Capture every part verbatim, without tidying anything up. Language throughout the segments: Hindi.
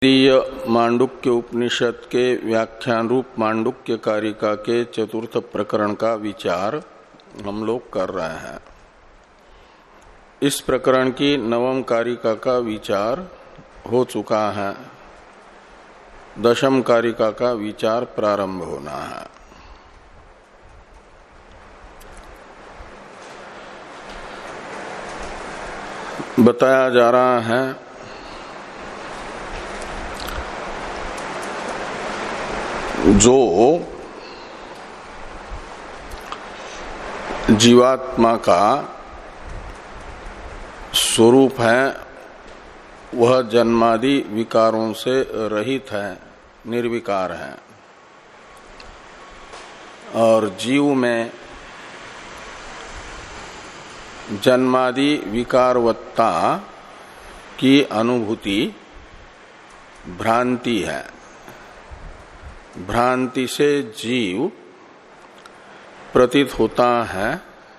तृतीय मांडुक्य उपनिषद के व्याख्यान रूप मांडुक्य कारिका के चतुर्थ प्रकरण का विचार हम लोग कर रहे हैं। इस प्रकरण की नवम कारिका का विचार हो चुका है, दशम कारिका का विचार प्रारंभ होना है। बताया जा रहा है जो जीवात्मा का स्वरूप है वह जन्मादि विकारों से रहित है, निर्विकार है, और जीव में जन्मादि विकारवत्ता की अनुभूति भ्रांति है। भ्रांति से जीव प्रतीत होता है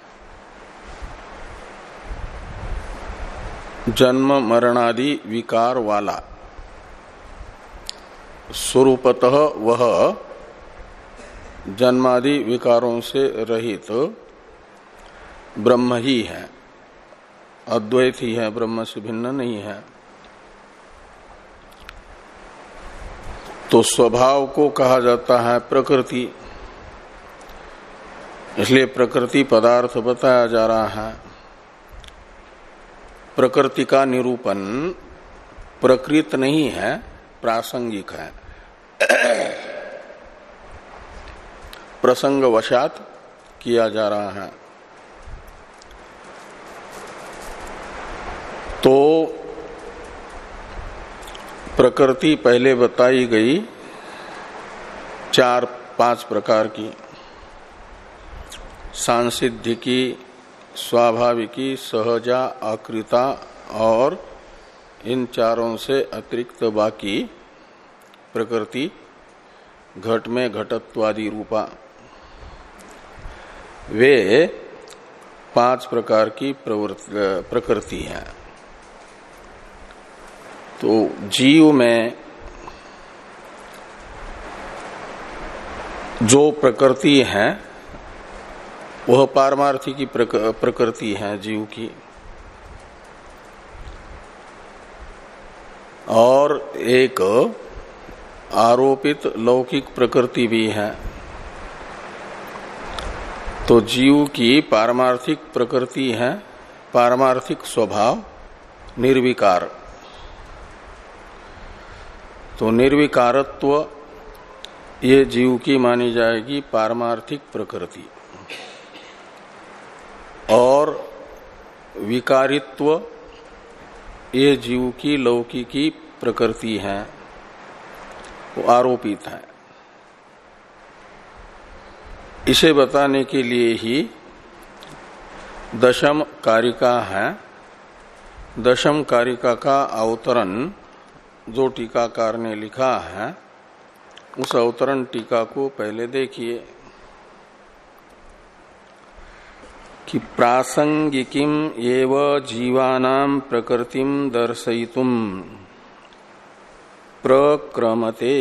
जन्म मरणादि विकार वाला, स्वरूपतः वह जन्मादि विकारों से रहित ब्रह्म ही है, अद्वैत ही है, ब्रह्म से भिन्न नहीं है। तो स्वभाव को कहा जाता है प्रकृति, इसलिए प्रकृति पदार्थ बताया जा रहा है। प्रकृति का निरूपण प्रकृत नहीं है, प्रासंगिक है, प्रसंगवशात किया जा रहा है। तो प्रकृति पहले बताई गई चार पांच प्रकार की, सांसिद्धिकी, स्वाभाविकी, सहजा, आकृता और इन चारों से अतिरिक्त बाकी प्रकृति घट में घटत्वादि रूपा, वे पांच प्रकार की प्रकृति है। तो जीव में जो प्रकृति है वह पारमार्थिकी प्रकृति है जीव की, और एक आरोपित लौकिक प्रकृति भी है। तो जीव की पारमार्थिक प्रकृति है पारमार्थिक स्वभाव निर्विकार। तो निर्विकारत्व ये जीव की मानी जाएगी पारमार्थिक प्रकृति, और विकारित्व ये जीव की लौकिकी प्रकृति है, वो आरोपित है। इसे बताने के लिए ही दशम कारिका है। दशम कारिका का अवतरण जो टीकाकार ने लिखा है उस अवतरण टीका को पहले देखिए कि प्रासंगिकीम एव जीवानां प्रकृतिम दर्शयितुम प्रक्रमते।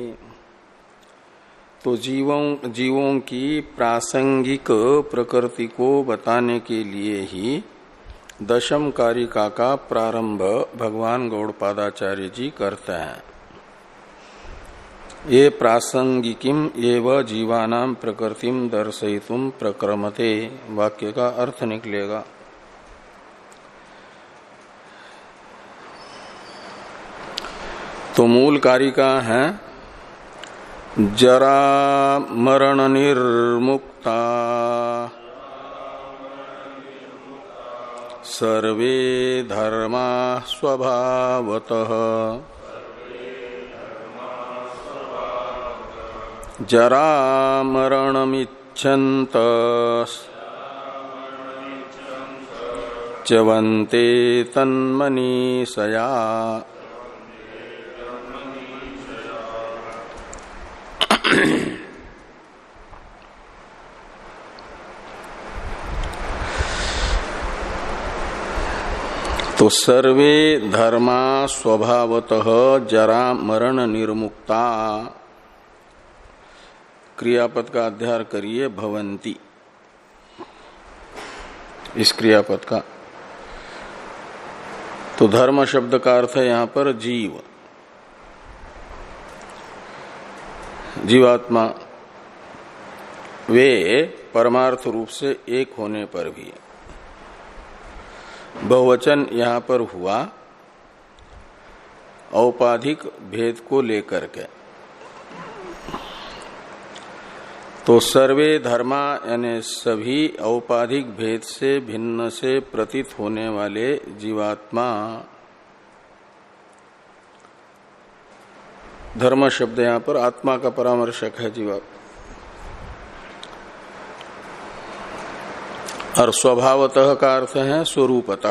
तो जीवों जीवों की प्रासंगिक प्रकृति को बताने के लिए ही दशम कारिका का प्रारंभ भगवान गौड़पादाचार्य जी करते हैं। ये प्रासंगिकीम एव जीवानां प्रकृतिम दर्शयितुम प्रक्रमते वाक्य का अर्थ निकलेगा। तो मूल कारिका है जरा मरण निर्मुक्ता सर्वे धर्मा स्वभावतः जरा मरणमिच्छन्त च्यवन्ते तन्मनीषया। तो तो सर्वे धर्मा स्वभावतः जरा मरण निर्मुक्ता, क्रियापद का अध्याय करिए भवंती, इस क्रियापद का। तो धर्म शब्द का अर्थ है यहां पर जीव, जीवात्मा। वे परमार्थ रूप से एक होने पर भी, बहुवचन यहां पर हुआ औपाधिक भेद को लेकर के। तो सर्वे धर्मा यानी सभी औपाधिक भेद से भिन्न से प्रतीत होने वाले जीवात्मा, धर्म शब्द यहां पर आत्मा का परामर्शक है जीवात्मा। और स्वभावतः का अर्थ है स्वरूपतः।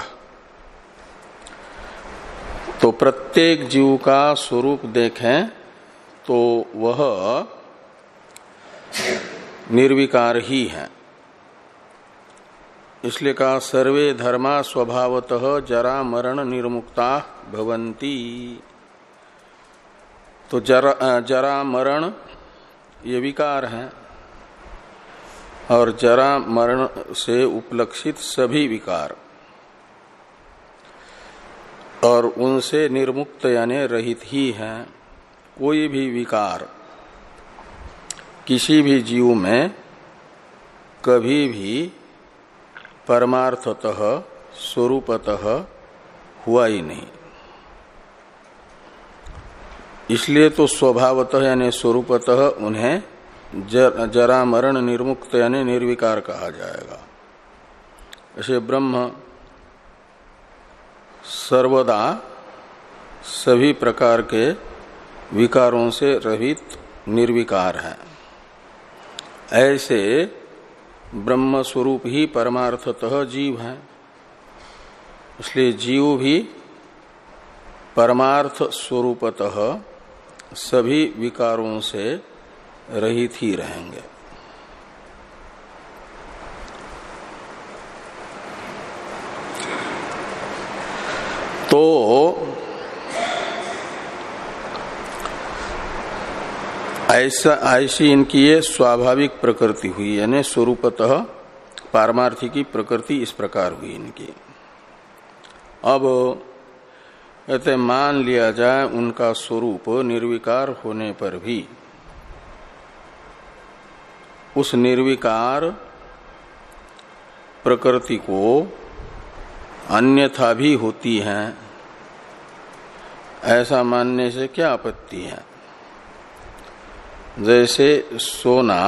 तो प्रत्येक जीव का स्वरूप देखें तो वह निर्विकार ही है। इसलिए कहा सर्वे धर्मा स्वभावतः जरा मरण निर्मुक्ता भवन्ति। तो जरा, जरा मरण ये विकार है, और जरा मरण से उपलक्षित सभी विकार और उनसे निर्मुक्त यानी रहित ही हैं। कोई भी विकार किसी भी जीव में कभी भी परमार्थतः स्वरूपतः हुआ ही नहीं। इसलिए तो स्वभावतः यानी स्वरूपतः उन्हें जर, जरा मरण निर्मुक्त यानी निर्विकार कहा जाएगा। ऐसे ब्रह्म सर्वदा सभी प्रकार के विकारों से रहित निर्विकार है। ऐसे ब्रह्म स्वरूप ही परमार्थतः जीव है। इसलिए जीव भी परमार्थ स्वरूपतः सभी विकारों से रहित ही रहेंगे। तो ऐसा ऐसी इनकी ये स्वाभाविक प्रकृति हुई, यानी स्वरूपतः पारमार्थिकी प्रकृति इस प्रकार हुई इनकी। अब कहते मान लिया जाए उनका स्वरूप निर्विकार होने पर भी उस निर्विकार प्रकृति को अन्यथा भी होती है, ऐसा मानने से क्या आपत्ति है। जैसे सोना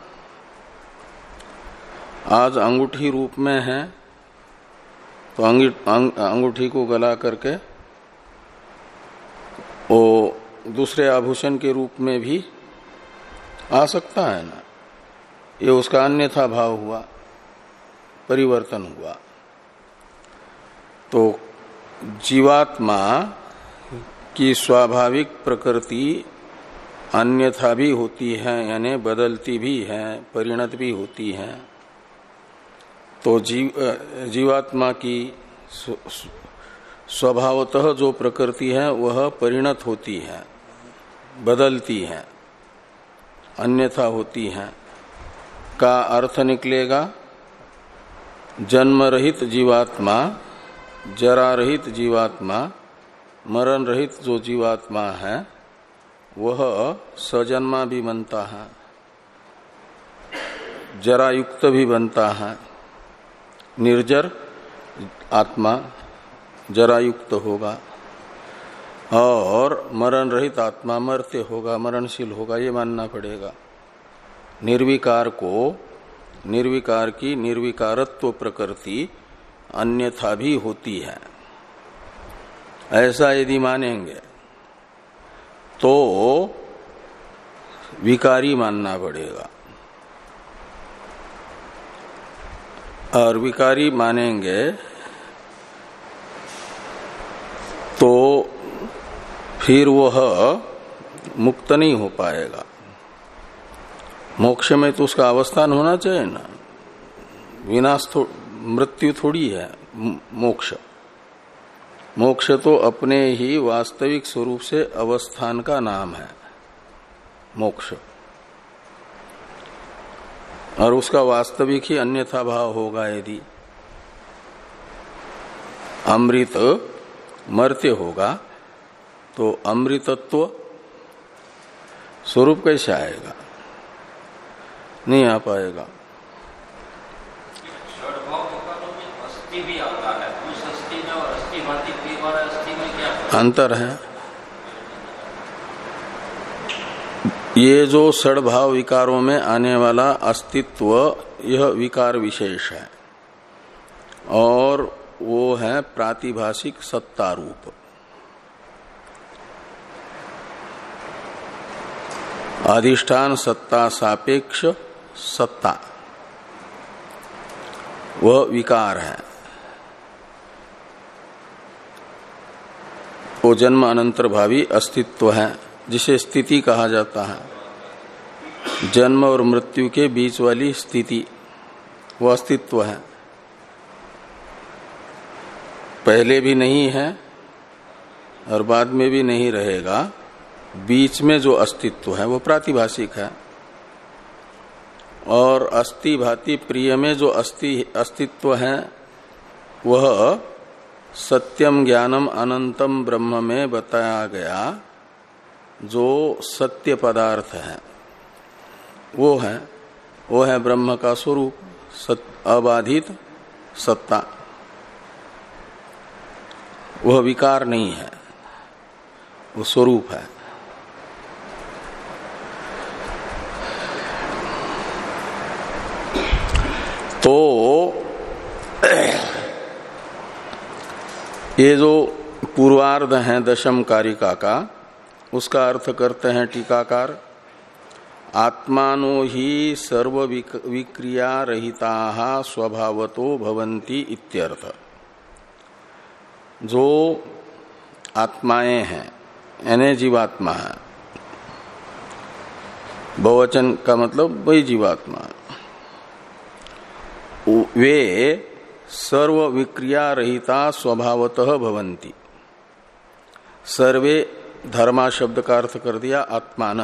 आज अंगूठी रूप में है, तो अंगूठी को गला करके वो दूसरे आभूषण के रूप में भी आ सकता है ना। ये उसका अन्यथा भाव हुआ, परिवर्तन हुआ। तो जीवात्मा की स्वाभाविक प्रकृति अन्यथा भी होती है, यानी बदलती भी है, परिणत भी होती है। तो जीव जीवात्मा की स्वभावतः जो प्रकृति है वह परिणत होती है, बदलती है, अन्यथा होती है। का अर्थ निकलेगा जन्म रहित जीवात्मा, जरा रहित जीवात्मा, मरण रहित जो जीवात्मा है वह सजन्मा भी बनता है, जरा युक्त भी बनता है। निर्जर आत्मा जरा युक्त होगा, और मरण रहित आत्मा मरते होगा, मरणशील होगा, ये मानना पड़ेगा। निर्विकार को, निर्विकार की निर्विकारत्व प्रकृति अन्यथा भी होती है, ऐसा यदि मानेंगे तो विकारी मानना पड़ेगा। और विकारी मानेंगे तो फिर वह मुक्त नहीं हो पाएगा। मोक्ष में तो उसका अवस्थान होना चाहिए ना, विनाश थो, मृत्यु थोड़ी है मोक्ष। मोक्ष तो अपने ही वास्तविक स्वरूप से अवस्थान का नाम है मोक्ष, और उसका वास्तविक ही अन्यथा भाव होगा। यदि अमृत मर्त्य होगा तो अमृतत्व स्वरूप कैसे आएगा? नहीं आ पाएगा। अंतर है। ये जो षड्भाव विकारों में आने वाला अस्तित्व, यह विकार विशेष है और वो है प्रातिभाषिक सत्ता रूप। अधिष्ठान सत्ता सापेक्ष सत्ता वह विकार है। वो जन्म अनंतर भावी अस्तित्व है, जिसे स्थिति कहा जाता है। जन्म और मृत्यु के बीच वाली स्थिति वो अस्तित्व है। पहले भी नहीं है और बाद में भी नहीं रहेगा। बीच में जो अस्तित्व है वो प्रातिभाषिक है। और अस्ति भाति प्रिय में जो अस्ति अस्तित्व है वह सत्यम ज्ञानम अनंतम ब्रह्म में बताया गया जो सत्य पदार्थ है वो है वो है ब्रह्म का स्वरूप, सत, अबाधित सत्ता। वह विकार नहीं है, वो स्वरूप है। तो ये जो पूर्वार्ध है दशम कारिका का, उसका अर्थ करते हैं टीकाकार, आत्मानो ही सर्व विक्रिया रहिता स्वभावतो भवन्ति इत्यर्थ। जो आत्माएं हैं यानी जीवात्मा है, बहुवचन का मतलब वही जीवात्मा, वे सर्व विक्रिया रहिता स्वभावतः भवन्ति। सर्वे धर्मा शब्द का अर्थ कर दिया आत्मान।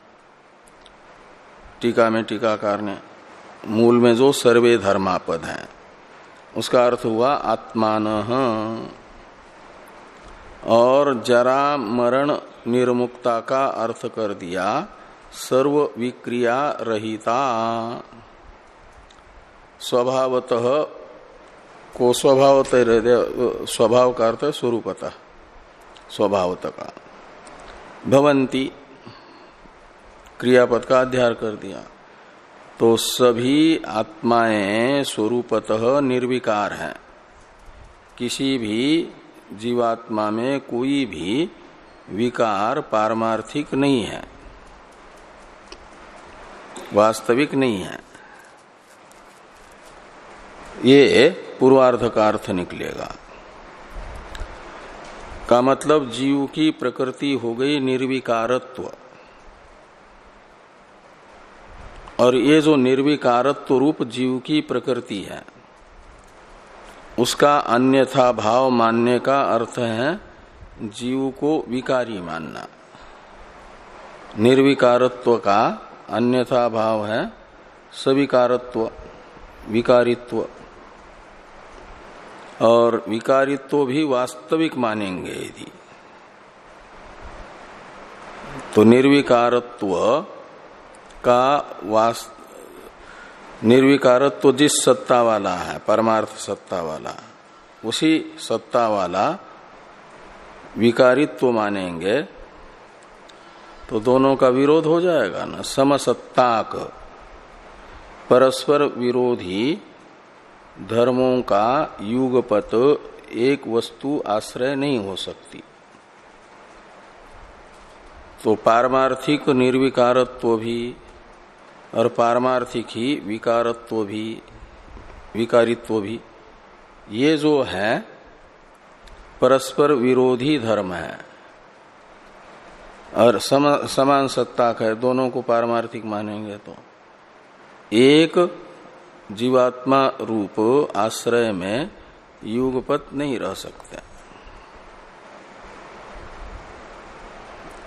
टीका में टीकाकार ने मूल में जो सर्वे धर्मा पद है उसका अर्थ हुआ आत्मान। और जरा मरण निर्मुक्ता का अर्थ कर दिया सर्व विक्रिया रहिता। स्वभावतः को स्वभावतः, स्वभाव का अर्थ स्वरूपतः, स्वभावतः का भवंती क्रियापद का अध्यार कर दिया। तो सभी आत्माएं स्वरूपतः निर्विकार हैं। किसी भी जीवात्मा में कोई भी विकार पारमार्थिक नहीं है, वास्तविक नहीं है। ये पूर्वार्ध का अर्थ निकलेगा। का मतलब जीव की प्रकृति हो गई निर्विकारत्व, और ये जो निर्विकारत्व रूप जीव की प्रकृति है उसका अन्यथा भाव मानने का अर्थ है जीव को विकारी मानना। निर्विकारत्व का अन्यथा भाव है सविकारत्व, विकारित्व। और विकारित्व भी वास्तविक मानेंगे यदि, तो निर्विकारत्व का वास्त निर्विकारत्व जिस सत्ता वाला है, परमार्थ सत्ता वाला, उसी सत्ता वाला विकारित्व मानेंगे तो दोनों का विरोध हो जाएगा ना। समसत्ताक परस्पर विरोधी धर्मों का युगपत एक वस्तु आश्रय नहीं हो सकती। तो पारमार्थिक निर्विकारत्व भी और पारमार्थिक ही विकारत्व भी, विकारित्व भी, ये जो है परस्पर विरोधी धर्म है। और सम, समान सत्ता है, दोनों को पारमार्थिक मानेंगे तो एक जीवात्मा रूप आश्रय में युगपत नहीं रह सकते।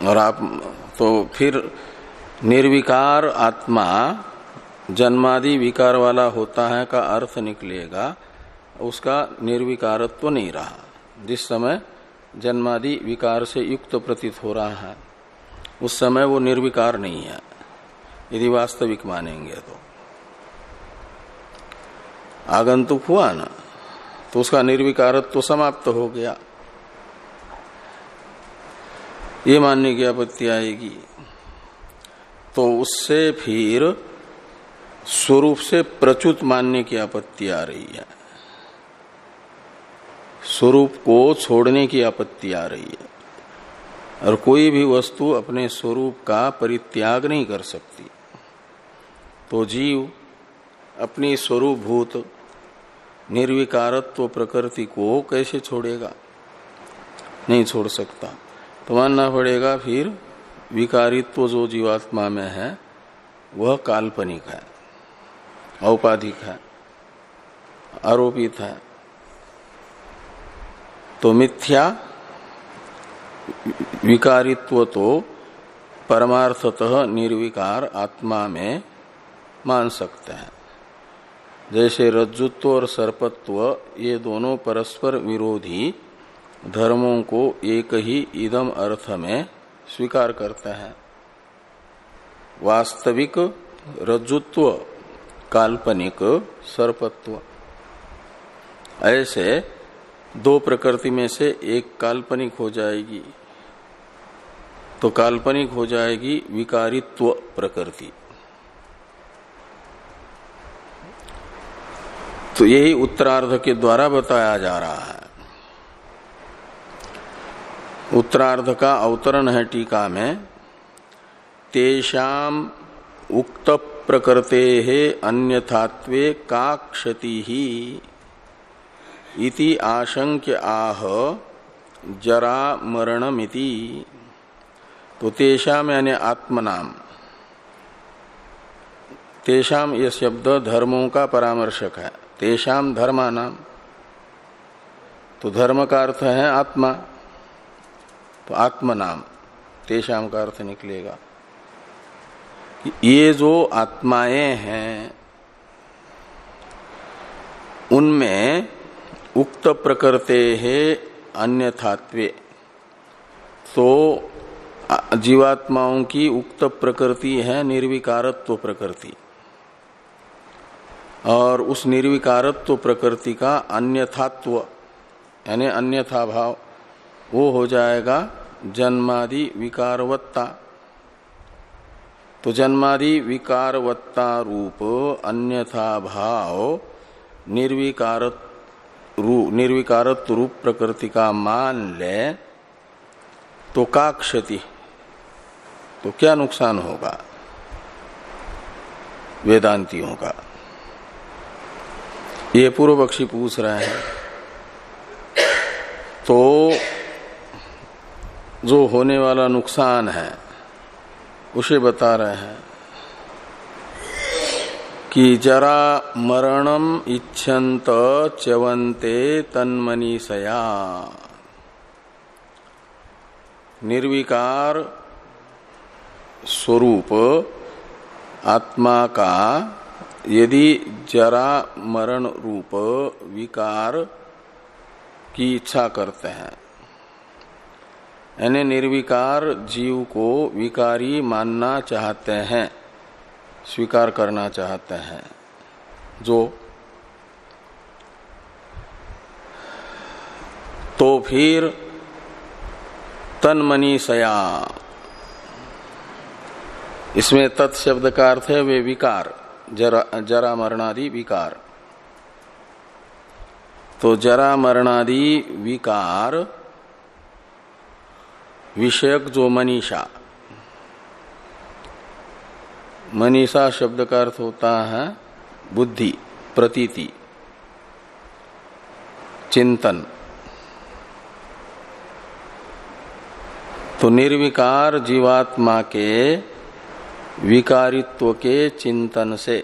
और आप तो फिर निर्विकार आत्मा जन्मादि विकार वाला होता है का अर्थ निकलेगा, उसका निर्विकारत्व तो नहीं रहा। जिस समय जन्मादि विकार से युक्त प्रतीत हो रहा है उस समय वो निर्विकार नहीं है, यदि वास्तविक मानेंगे तो। आगंतुक हुआ ना, तो उसका निर्विकारत्व तो समाप्त हो गया, ये मानने की आपत्ति आएगी। तो उससे फिर स्वरूप से प्रच्युत मानने की आपत्ति आ रही है, स्वरूप को छोड़ने की आपत्ति आ रही है। और कोई भी वस्तु अपने स्वरूप का परित्याग नहीं कर सकती, तो जीव अपनी स्वरूपभूत निर्विकारत्व प्रकृति को कैसे छोड़ेगा? नहीं छोड़ सकता। तो मानना पड़ेगा फिर विकारित्व जो जीवात्मा में है वह काल्पनिक है, औपाधिक है, आरोपित है। तो मिथ्या विकारित्व तो परमार्थतः निर्विकार आत्मा में मान सकते हैं। जैसे रज्जुत्व और सर्पत्व ये दोनों परस्पर विरोधी धर्मों को एक ही इदम अर्थ में स्वीकार करते हैं। वास्तविक रज्जुत्व, काल्पनिक सर्पत्व। ऐसे दो प्रकृति में से एक काल्पनिक हो जाएगी, तो काल्पनिक हो जाएगी विकारित्व प्रकृति। तो यही उत्तरार्ध के द्वारा बताया जा रहा है। उत्तरार्ध का अवतरण है टीका में, तेषाम उक्त प्रकृते अन्यथात्वे का क्षति ही इति आशंक्य आह जरा मरणमिति। तो तेषाम यानी आत्मनाम, तेषाम यह शब्द धर्मों का परामर्शक है। तेषाम धर्मानाम, तो धर्म का अर्थ है आत्मा, तो आत्मनाम तेषाम का अर्थ निकलेगा। ये जो आत्माएं हैं उनमें उक्त प्रकृते है अन्यथात्वे, तो जीवात्माओं की उक्त प्रकृति है निर्विकारत्व प्रकृति, और उस निर्विकारत्व प्रकृति का अन्यथात्व यानी अन्यथा भाव वो हो जाएगा जन्मादि विकारवत्ता। तो जन्मादि विकारवत्ता रूप अन्यथा भाव निर्विकारत रूप निर्विकारत्व रूप प्रकृति का मान ले तो का क्षति, तो क्या नुकसान होगा वेदांतियों का? ये पूर्व पक्षी पूछ रहे हैं। तो जो होने वाला नुकसान है उसे बता रहे हैं कि जरा मरणम इच्छन्त च्यवन्ते तन्मनीषया। निर्विकार स्वरूप आत्मा का यदि जरा मरण रूप विकार की इच्छा करते हैं, यानी निर्विकार जीव को विकारी मानना चाहते हैं, स्वीकार करना चाहते हैं, जो तो फिर तन्मनीषया, इसमें तत् शब्द का अर्थ है वे विकार, जरा जरा मरणादि विकार। तो जरा मरणादि विकार विषयक जो मनीषा, मनीषा शब्द का अर्थ होता है बुद्धि, प्रतीति, चिंतन। तो निर्विकार जीवात्मा के विकारित्व के चिंतन से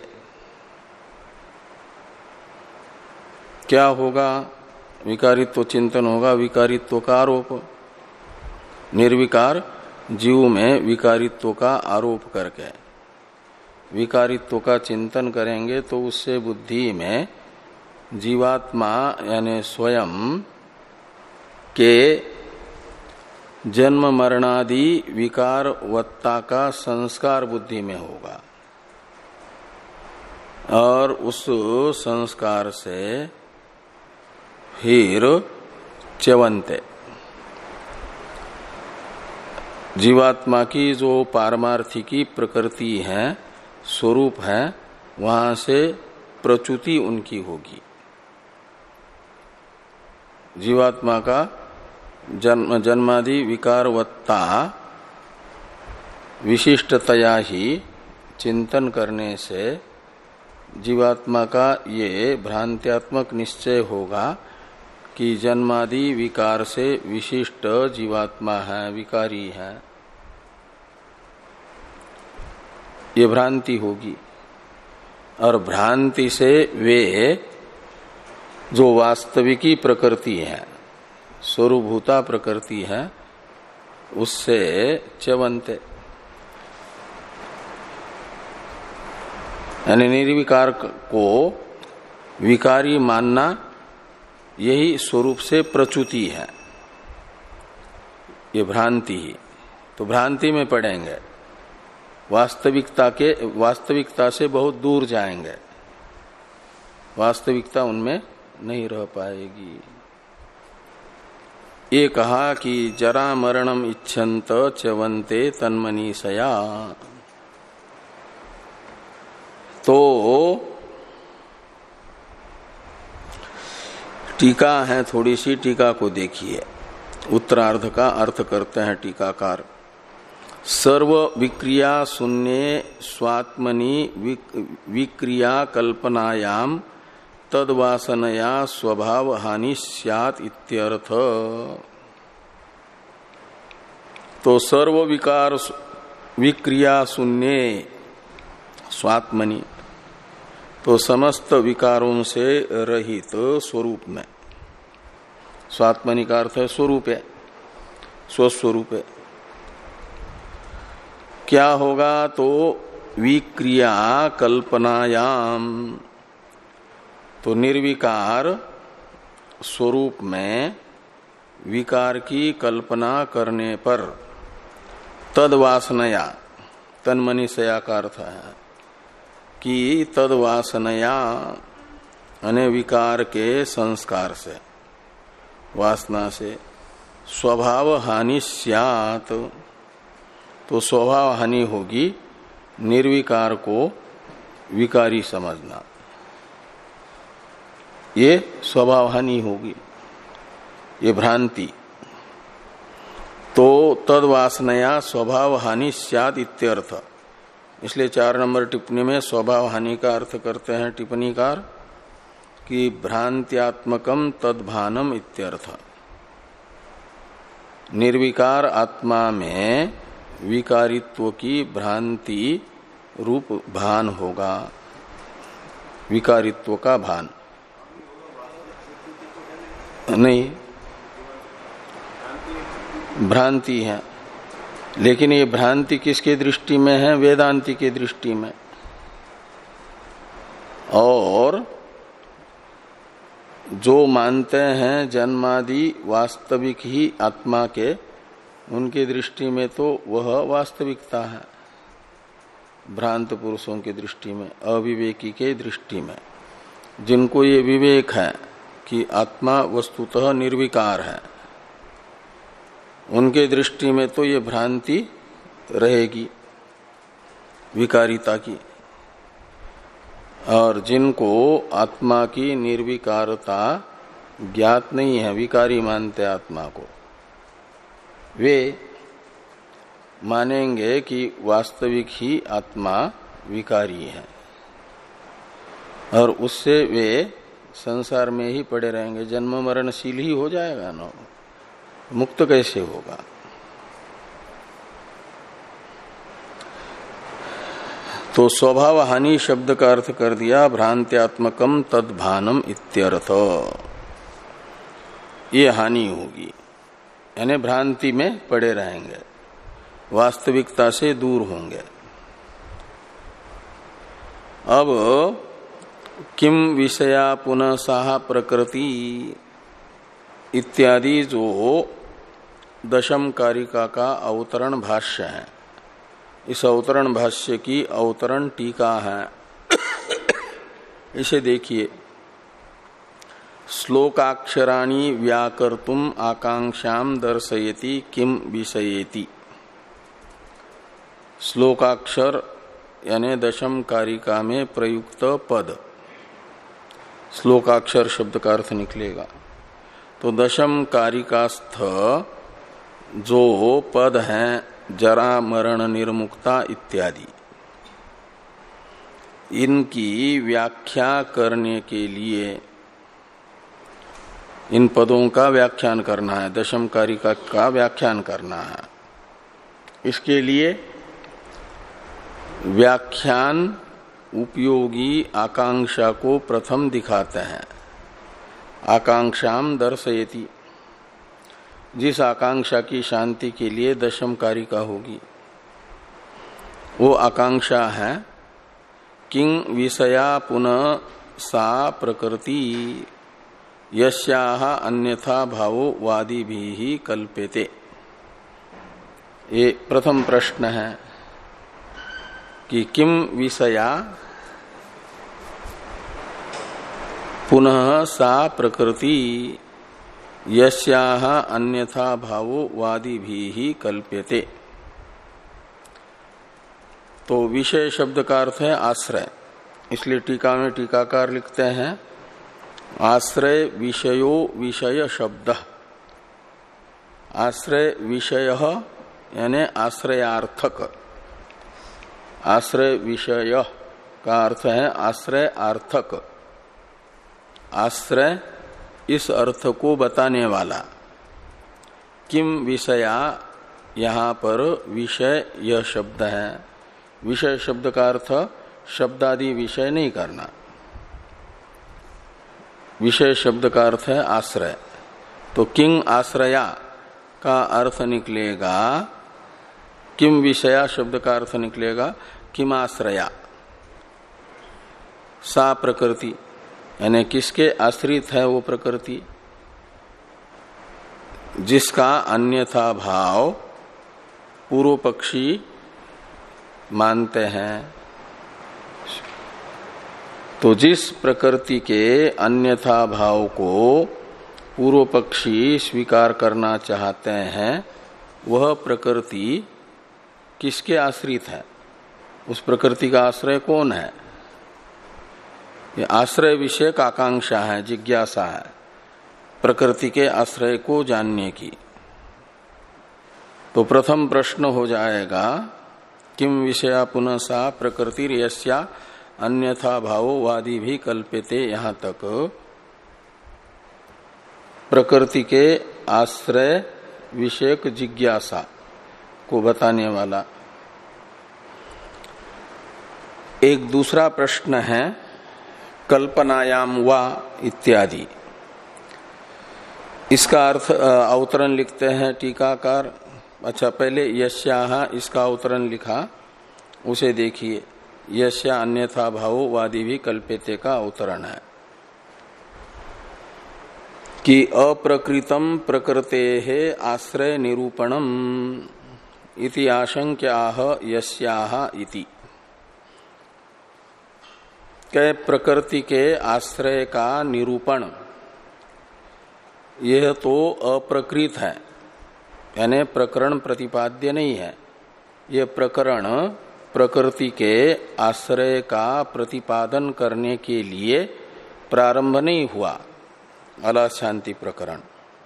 क्या होगा? विकारित्व चिंतन होगा, विकारित्व का आरोप। निर्विकार जीव में विकारित्व का आरोप करके विकारित्व का चिंतन करेंगे तो उससे बुद्धि में जीवात्मा यानी स्वयं के जन्म मरणादि विकारवत्ता का संस्कार बुद्धि में होगा और उस संस्कार से फिर च्यवन्ते जीवात्मा की जो पारमार्थिकी प्रकृति है स्वरूप है वहां से प्रच्युति उनकी होगी। जीवात्मा का जन्म जन्मादि विकारवत्ता विशिष्टतया ही चिंतन करने से जीवात्मा का ये भ्रांत्यात्मक निश्चय होगा कि जन्मादि विकार से विशिष्ट जीवात्मा है, विकारी है, ये भ्रांति होगी। और भ्रांति से वे जो वास्तविकी प्रकृति है, स्वरूभूता प्रकृति है, उससे च्यवन्ते यानी निर्विकार को विकारी मानना यही स्वरूप से प्रच्युति है, ये भ्रांति ही। तो भ्रांति में पड़ेंगे, वास्तविकता के वास्तविकता से बहुत दूर जाएंगे, वास्तविकता उनमें नहीं रह पाएगी। ये कहा कि जरा मरणम इच्छन्त च्यवन्ते तन्मनीषया। तो टीका है, थोड़ी सी टीका को देखिए। उत्तरार्ध का अर्थ करते हैं टीकाकार। सर्व विक्रिया शून्य स्वात्मनि विक्रिया कल्पनायाम तद्वासनया स्वभाव हानि स्यात् इत्यर्थ। तो सर्व विकार विक्रिया शून्य स्वात्मनि, तो समस्त विकारों से रहित स्वरूप में, स्वात्मनि का अर्थ है स्वरूप है, स्वस्वरूप है। क्या होगा? तो विक्रिया कल्पनायाम, तो निर्विकार स्वरूप में विकार की कल्पना करने पर तद्वासनया, तन्मनीषया का अर्थ है कि तद्वासनया अने विकार के संस्कार से, वासना से स्वभाव हानि स्यात्, तो स्वभाव हानि होगी निर्विकार को विकारी समझना, ये स्वभाव हानि होगी, ये भ्रांति। तो तद्वासनया स्वभाव हानि स्यात् इत्यर्थ। इसलिए चार नंबर टिप्पणी में स्वभाव हानि का अर्थ करते हैं टिप्पणीकार कि भ्रांत्यात्मकम तद्भानम इत्यर्थ। निर्विकार आत्मा में विकारित्व की भ्रांति रूप भान होगा, विकारित्व का भान नहीं, भ्रांति है। लेकिन ये भ्रांति किसके दृष्टि में है? वेदांति के दृष्टि में। और जो मानते हैं जन्मादि वास्तविक ही आत्मा के, उनकी दृष्टि में तो वह वास्तविकता है। भ्रांत पुरुषों की दृष्टि में, अविवेकी के दृष्टि में, जिनको ये विवेक है कि आत्मा वस्तुतः निर्विकार है, उनके दृष्टि में तो ये भ्रांति रहेगी विकारिता की। और जिनको आत्मा की निर्विकारता ज्ञात नहीं है, विकारी मानते आत्मा को, वे मानेंगे कि वास्तविक ही आत्मा विकारी है, और उससे वे संसार में ही पड़े रहेंगे, जन्म मरणशील ही हो जाएगा ना, मुक्त कैसे होगा? तो स्वभाव हानि शब्द का अर्थ कर दिया भ्रांत्यात्मकम तद्भानम इत्यर्थ। ये हानि होगी, यानी भ्रांति में पड़े रहेंगे। वास्तविकता से दूर होंगे। अब किम विषया पुनः साहा प्रकृति इत्यादि जो दशम कारिका का अवतरण भाष्य है, इस अवतरण भाष्य की अवतरण टीका है। इसे देखिए, श्लोकाक्षराणि व्याकर्तुम आकांक्षाम दर्शयति किम विषयेति। श्लोकाक्षर यानी दशम कारिका में प्रयुक्त पद, श्लोकाक्षर शब्द का अर्थ निकलेगा। तो दशम कारिकास्थ जो पद हैं, जरा मरण निर्मुक्ता इत्यादि, इनकी व्याख्या करने के लिए इन पदों का व्याख्यान करना है, दशम कारिका का व्याख्यान करना है। इसके लिए व्याख्यान उपयोगी आकांक्षा को प्रथम दिखाते हैं। आकांक्षाम दर्शयति, जिस आकांक्षा की शांति के लिए दशम कारिका होगी, वो आकांक्षा है किं विषया पुनः सा प्रकृति यस्याह अन्यथा भावो वादी भी ही कल्प्यते। ये प्रथम प्रश्न है कि किम विषया पुनः सा प्रकृति यस्याह अन्यथा भावो वादी भी ही कल्प्यते। तो विषय शब्द का अर्थ है आश्रय, इसलिए टीका में टीकाकार लिखते हैं आश्रय विषयो विषय शब्द। आश्रय विषय यानी आश्रयार्थक, आश्रय विषय का अर्थ है आश्रय अर्थक, आश्रय इस अर्थ को बताने वाला। किम विषया, यहाँ पर विषय यह शब्द है। विषय शब्द का अर्थ शब्दादि विषय नहीं करना, विषय शब्द का अर्थ है आश्रय। तो किंग आश्रया का अर्थ निकलेगा, किम विषया शब्द का अर्थ निकलेगा किम आश्रया सा प्रकृति, यानी किसके आश्रित है वो प्रकृति, जिसका अन्यथा भाव पूर्व पक्षी मानते हैं। तो जिस प्रकृति के अन्यथा भाव को पूर्व पक्षी स्वीकार करना चाहते हैं, वह प्रकृति किसके आश्रित है, उस प्रकृति का आश्रय कौन है? ये आश्रय विषय का आकांक्षा है, जिज्ञासा है प्रकृति के आश्रय को जानने की। तो प्रथम प्रश्न हो जाएगा किम विषया पुनः सा प्रकृति यस्या अन्यथा भावो वादी भी कल्प्यते। यहां तक प्रकृति के आश्रय विषयक जिज्ञासा को बताने वाला। एक दूसरा प्रश्न है कल्पनायाम वा इत्यादि। इसका अर्थ अवतरण लिखते हैं टीकाकार। अच्छा, पहले यस्याह इसका अवतरण लिखा, उसे देखिए। यस्या अन्यथा भावो वादी भी कल्प्यते का अवतरण है कि अप्रकृतम प्रकृते है आश्रय निरूपणम इति आशंक्याह यस्याह इति। के प्रकृति के आश्रय का निरूपण यह तो अप्रकृत है, यानी प्रकरण प्रतिपाद्य नहीं है। यह प्रकरण प्रकृति के आश्रय का प्रतिपादन करने के लिए प्रारंभ नहीं हुआ। अलाशांति प्रकरण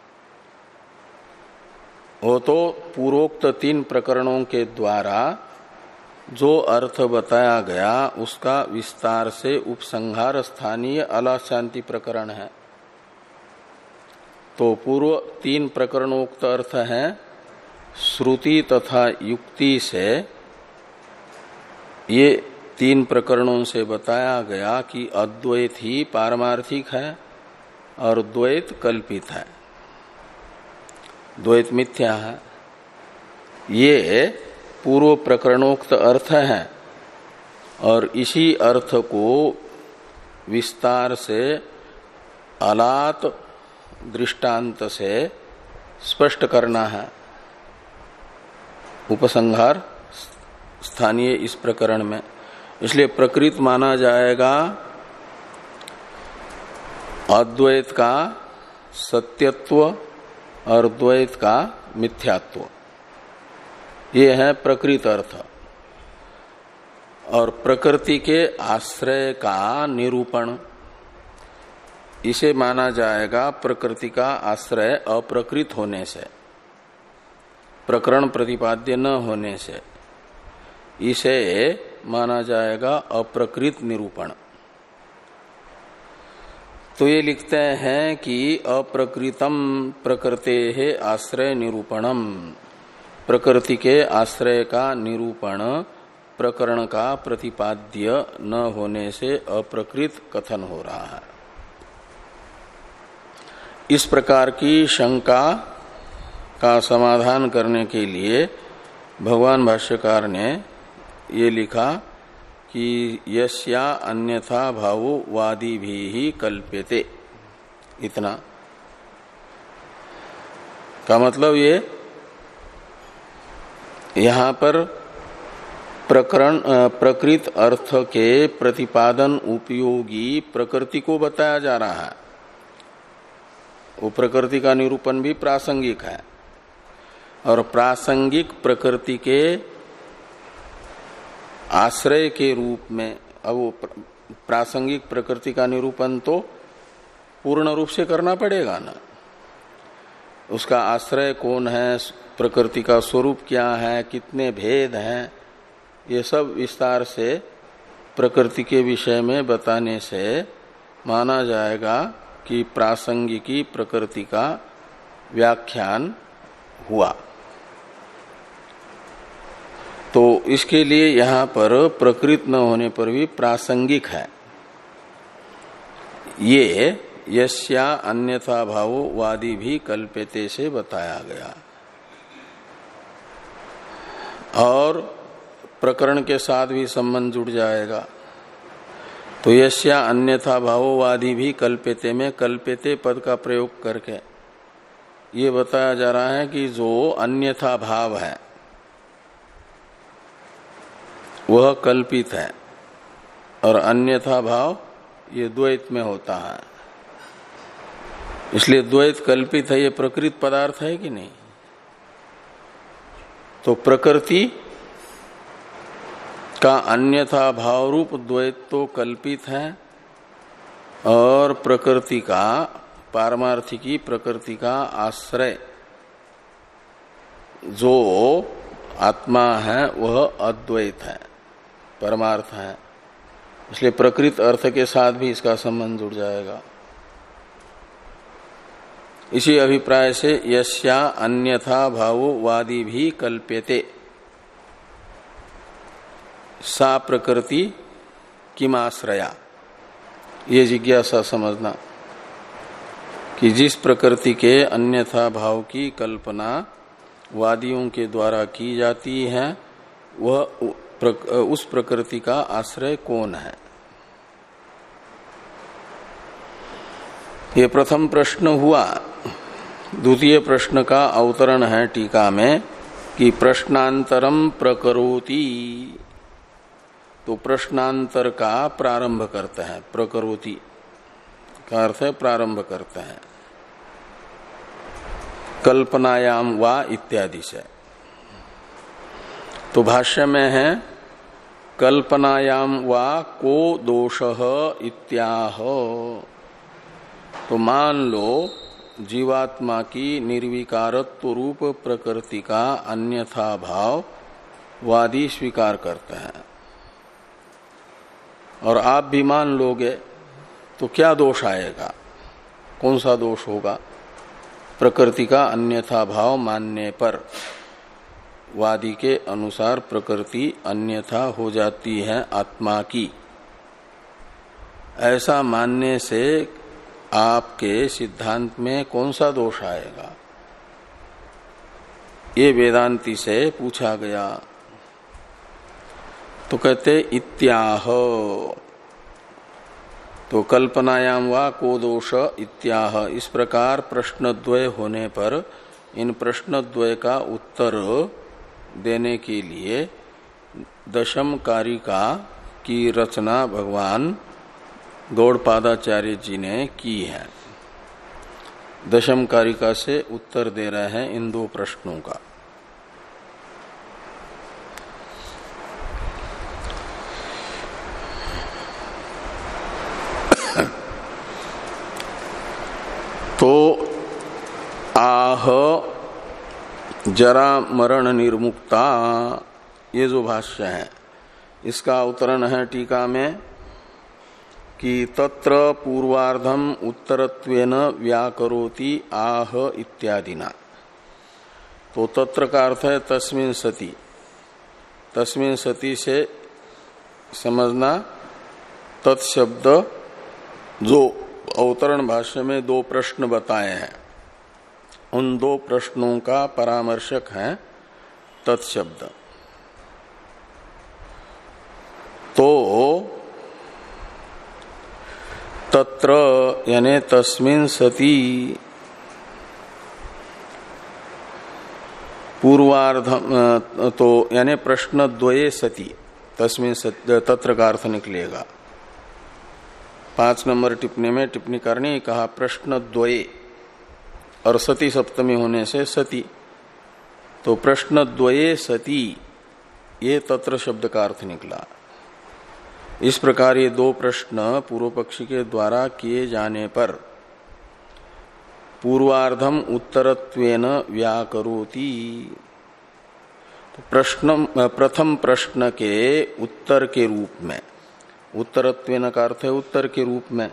वो तो पूर्वोक्त तीन प्रकरणों के द्वारा जो अर्थ बताया गया उसका विस्तार से उपसंहार स्थानीय अलाशांति प्रकरण है। तो पूर्व तीन प्रकरणोक्त अर्थ है श्रुति तथा युक्ति से। ये तीन प्रकरणों से बताया गया कि अद्वैत ही पारमार्थिक है और द्वैत कल्पित है, द्वैत मिथ्या है। ये पूर्व प्रकरणोक्त अर्थ है और इसी अर्थ को विस्तार से अलात दृष्टांत से स्पष्ट करना है। उपसंहार स्थानीय इस प्रकरण में, इसलिए प्रकृत माना जाएगा अद्वैत का सत्यत्व और द्वैत का मिथ्यात्व, ये है प्रकृत अर्थ। और प्रकृति के आश्रय का निरूपण, इसे माना जाएगा प्रकृति का आश्रय अप्रकृत होने से, प्रकरण प्रतिपाद्य न होने से, इसे माना जाएगा अप्रकृत निरूपण। तो ये लिखते हैं कि अप्रकृतम प्रकृते है आश्रय निरूपणम, प्रकृति के आश्रय का निरूपण प्रकरण का प्रतिपाद्य न होने से अप्रकृत कथन हो रहा है। इस प्रकार की शंका का समाधान करने के लिए भगवान भाष्यकार ने ये लिखा कि यस्या अन्यथा भावो वादी भी ही कल्प्यते। इतना का मतलब ये यहां पर प्रकरण प्रकृत अर्थ के प्रतिपादन उपयोगी प्रकृति को बताया जा रहा है। वो प्रकृति का निरूपण भी प्रासंगिक है और प्रासंगिक प्रकृति के आश्रय के रूप में, अब वो प्रासंगिक प्रकृति का निरूपण तो पूर्ण रूप से करना पड़ेगा ना। उसका आश्रय कौन है, प्रकृति का स्वरूप क्या है, कितने भेद हैं, ये सब विस्तार से प्रकृति के विषय में बताने से माना जाएगा कि प्रासंगिकी प्रकृति का व्याख्यान हुआ। तो इसके लिए यहां पर प्रकृत न होने पर भी प्रासंगिक है। ये यस्या अन्यथा भावो वादी भी कल्प्यते से बताया गया और प्रकरण के साथ भी संबंध जुड़ जाएगा। तो यस्या अन्यथा भावोवादी भी कल्प्यते में कल्प्यते पद का प्रयोग करके ये बताया जा रहा है कि जो अन्यथा भाव है वह कल्पित है और अन्यथा भाव ये द्वैत में होता है। इसलिए द्वैत कल्पित है, ये प्रकृत पदार्थ है कि नहीं। तो प्रकृति का अन्यथा भाव रूप द्वैत तो कल्पित है और प्रकृति का, पारमार्थिकी प्रकृति का आश्रय जो आत्मा है वह अद्वैत है, परमार्थ है। इसलिए प्रकृत अर्थ के साथ भी इसका संबंध जुड़ जाएगा। इसी अभिप्राय से यस्या अन्यथा भावो वादी भी कल्प्यते, सा प्रकृति किमाश्रया, ये जिज्ञासा समझना कि जिस प्रकृति के अन्यथा भाव की कल्पना वादियों के द्वारा की जाती है वह उस प्रकृति का आश्रय कौन है। ये प्रथम प्रश्न हुआ। द्वितीय प्रश्न का अवतरण है टीका में कि प्रश्नांतरम प्रकरोति, तो प्रश्नांतर का प्रारंभ करते हैं, प्रकरोति का अर्थ है प्रारंभ करते हैं, कल्पनायाम वा इत्यादि से। तो भाष्य में है कल्पनायाम वा को दोषः इत्याह। तो मान लो जीवात्मा की निर्विकारत्व रूप प्रकृति का अन्यथा भाव वादी स्वीकार करते हैं और आप भी मान लोगे तो क्या दोष आएगा, कौन सा दोष होगा। प्रकृति का अन्यथा भाव मानने पर वादी के अनुसार प्रकृति अन्यथा हो जाती है आत्मा की। ऐसा मानने से आपके सिद्धांत में कौन सा दोष आएगा, ये वेदांती से पूछा गया। तो कहते इत्याह, तो कल्पनायाम वा को दोष इत्याह। इस प्रकार प्रश्नद्वय होने पर इन प्रश्नद्वय का उत्तर देने के लिए दशम कारिका की रचना भगवान गौड़पादाचार्य जी ने की है। दशम कारिका से उत्तर दे रहे हैं इन दो प्रश्नों का। तो आह जरा मरण निर्मुक्ता, ये जो भाष्य है इसका अवतरण है टीका में कि तत्र पूर्वार्धम उत्तरत्वेन व्याकरोति आह इत्यादिना। तो तत्र का अर्थ है तस्मिन् सति। तस्मिन् सति से समझना तत्शब्द जो अवतरण भाष्य में दो प्रश्न बताए हैं उन दो प्रश्नों का परामर्शक है तत्शब्द। तो तत्र यानी तस्मिन् सति पूर्वार्ध, तो यानी प्रश्न द्वये सति, तस्मिन् तत्र का अर्थ निकलेगा। पांच नंबर टिप्पणी में टिप्पणीकार ने कहा प्रश्न द्वये, और सती सप्तमी होने से सती, तो प्रश्न द्वये सती ये तत्र शब्द का अर्थ निकला। इस प्रकार ये दो प्रश्न पूर्व पक्षी के द्वारा किए जाने पर पूर्वार्धम उत्तरत्वेन व्याकरोति, तो प्रश्न प्रथम प्रश्न के उत्तर के रूप में, उत्तरत्वेन का अर्थ है उत्तर के रूप में।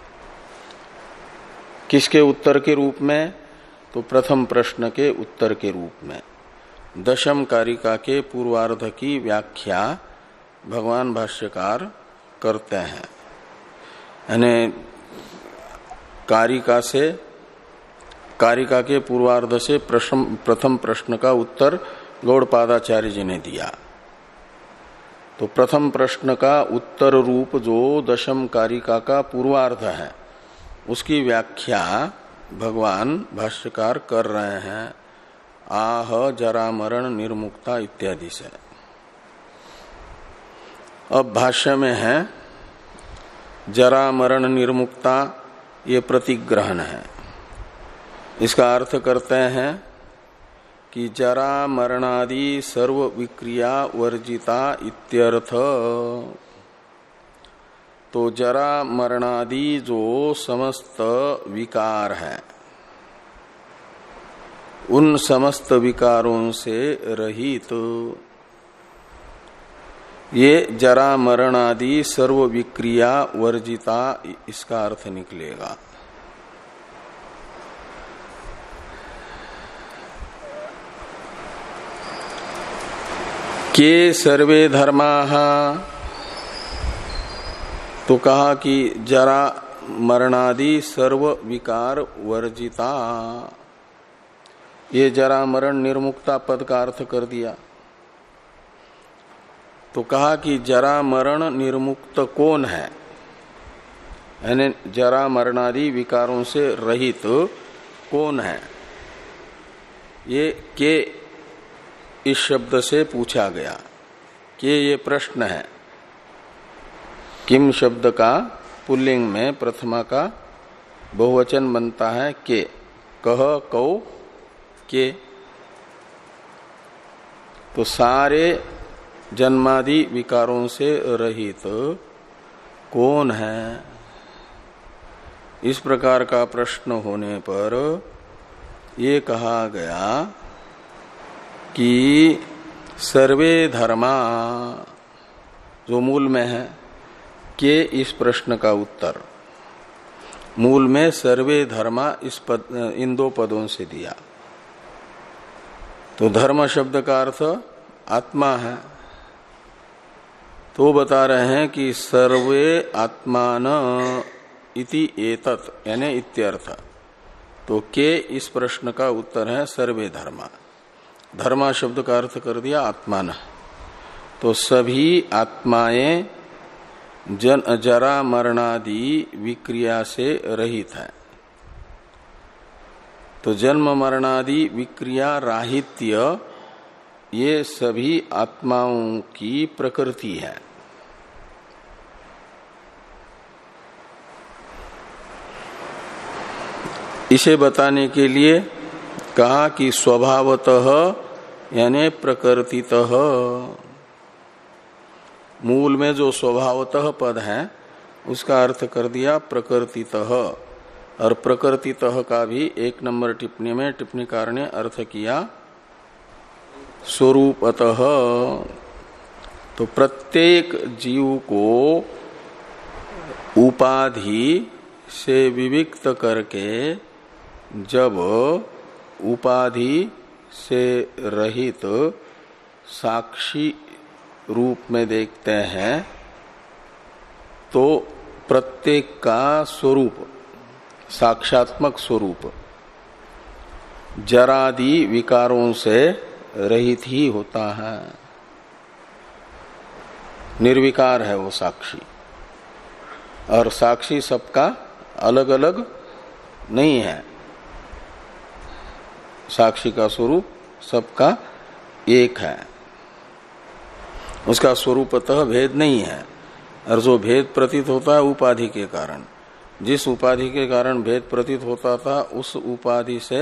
किसके उत्तर के रूप में? तो प्रथम प्रश्न के उत्तर के रूप में दशम कारिका के पूर्वार्ध की व्याख्या भगवान भाष्यकार करते हैं। यानी कारिका से, कारिका के पूर्वार्ध से प्रश्न, प्रथम प्रश्न का उत्तर गौड़पादाचार्य जी ने दिया। तो प्रथम प्रश्न का उत्तर रूप जो दशम कारिका का पूर्वार्ध है उसकी व्याख्या भगवान भाष्यकार कर रहे हैं आह जरा मरण निर्मुक्ता इत्यादि से। अब भाष्य में है जरा मरण निर्मुक्ता, ये प्रतिग्रहण है। इसका अर्थ करते हैं कि जरा मरणादि सर्व विक्रिया वर्जिता इत्यर्थ। तो जरा मरणादि जो समस्त विकार है उन समस्त विकारों से रहित तो ये जरा मरणादि सर्व विक्रिया वर्जिता, इसका अर्थ निकलेगा। के सर्वे धर्माः, तो कहा कि जरा मरणादि सर्व विकार वर्जिता, ये जरा मरण निर्मुक्ता पद का अर्थ कर दिया। तो कहा कि जरा मरण निर्मुक्त कौन है, यानी जरा मरणादि विकारों से रहित तो कौन है। ये के इस शब्द से पूछा गया कि ये प्रश्न है। किम शब्द का पुल्लिंग में प्रथमा का बहुवचन बनता है के, कह कौ के। तो सारे जन्मादि विकारों से रहित तो कौन है, इस प्रकार का प्रश्न होने पर ये कहा गया कि सर्वे धर्मा, जो मूल में है के इस प्रश्न का उत्तर, मूल में सर्वे धर्मा इस पद, इन दो पदों से दिया। तो धर्म शब्द का अर्थ आत्मा है। तो बता रहे हैं कि सर्वे आत्मान इति एतत्, यानी इत्यर्थ। तो के इस प्रश्न का उत्तर है सर्वे धर्मा। धर्मा शब्द का अर्थ कर दिया आत्मान। तो सभी आत्माएं जन जरा मरणादि विक्रिया से रहित है। तो जन्म मरणादि विक्रिया राहित्य ये सभी आत्माओं की प्रकृति है। इसे बताने के लिए कहा कि स्वभावतः यानी प्रकृतितः, मूल में जो स्वभावतः पद है उसका अर्थ कर दिया प्रकृतितः, और प्रकृतितः का भी एक नंबर टिप्पणी में टिप्पणीकार ने अर्थ किया स्वरूपतः। तो प्रत्येक जीव को उपाधि से विविक्त करके जब उपाधि से रहित साक्षी रूप में देखते हैं तो प्रत्येक का स्वरूप साक्षात्मक स्वरूप जरादि विकारों से रहित ही होता है। निर्विकार है वो साक्षी, और साक्षी सबका अलग अलग नहीं है। साक्षी का स्वरूप सबका एक है, उसका स्वरूपतः भेद नहीं है। और जो भेद प्रतीत होता है उपाधि के कारण, जिस उपाधि के कारण भेद प्रतीत होता था उस उपाधि से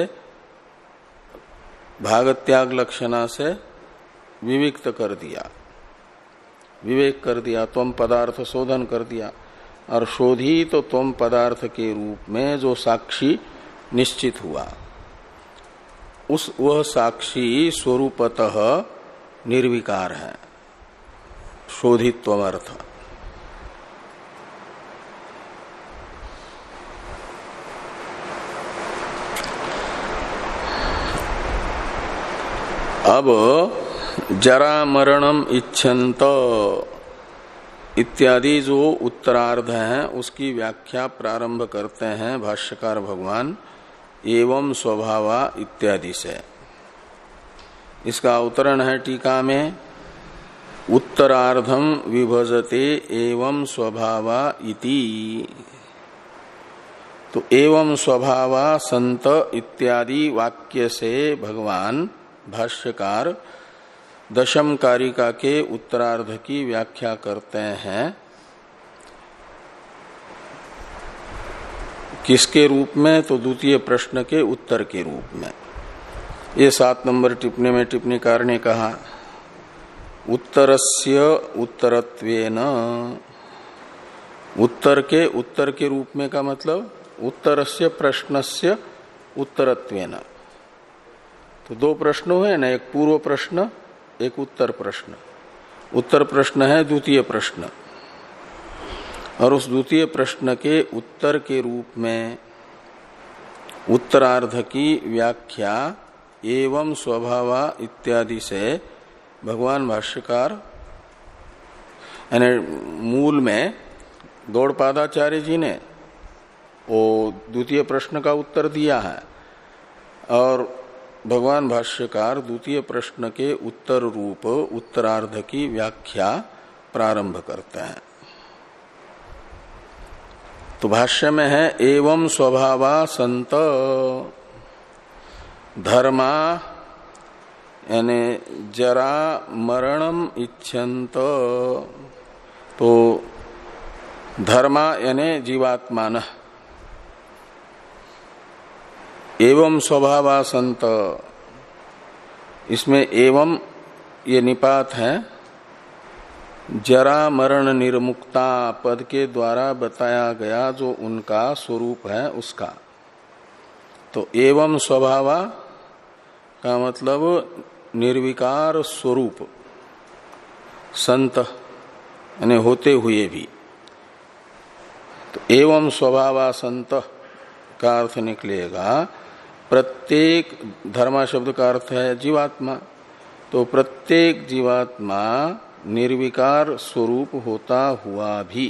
भाग त्याग लक्षणा से विविक्त कर दिया, विवेक कर दिया, त्वम पदार्थ शोधन कर दिया, और शोधी तो त्वम पदार्थ के रूप में जो साक्षी निश्चित हुआ उस वह साक्षी स्वरूपतः निर्विकार है, शोधित्वमर्थ। अब जरा मरणम इच्छन्त इत्यादि जो उत्तरार्ध है उसकी व्याख्या प्रारंभ करते हैं भाष्यकार भगवान एवं स्वभावा इत्यादि से। इसका अवतरण है टीका में, उत्तरार्धम विभजते एवं स्वभावा इति। तो एवं स्वभावा संत इत्यादि वाक्य से भगवान भाष्यकार दशम कारिका के उत्तरार्ध की व्याख्या करते हैं। किसके रूप में? तो द्वितीय प्रश्न के उत्तर के रूप में। ये सात नंबर टिप्पणी में टिप्पणीकार ने कहा उत्तरस्य उत्तरत्वेन, उत्तर के उत्तर के रूप में का मतलब उत्तरस्य प्रश्नस्य उत्तरत्वेन। तो दो प्रश्न हुए ना, एक पूर्व प्रश्न एक उत्तर प्रश्न। उत्तर प्रश्न है द्वितीय प्रश्न, और उस द्वितीय प्रश्न के उत्तर के रूप में उत्तरार्ध की व्याख्या एवं स्वभावा इत्यादि से भगवान भाष्यकार यानी मूल में गौड़पादाचार्य जी ने वो द्वितीय प्रश्न का उत्तर दिया है, और भगवान भाष्यकार द्वितीय प्रश्न के उत्तर रूप उत्तरार्ध की व्याख्या प्रारंभ करते हैं। तो भाष्य में है एवं स्वभावा संत धर्मा यानी जरा मरणम इच्छन्त। तो धर्मा यानी जीवात्मान, एवं स्वभावा संत, इसमें एवं ये निपात है जरा मरण निर्मुक्ता पद के द्वारा बताया गया जो उनका स्वरूप है उसका। तो एवं स्वभावा का मतलब निर्विकार स्वरूप संत यानी होते हुए भी। तो एवं स्वभावा संत का अर्थ निकलेगा प्रत्येक, धर्मा शब्द का अर्थ है जीवात्मा, तो प्रत्येक जीवात्मा निर्विकार स्वरूप होता हुआ भी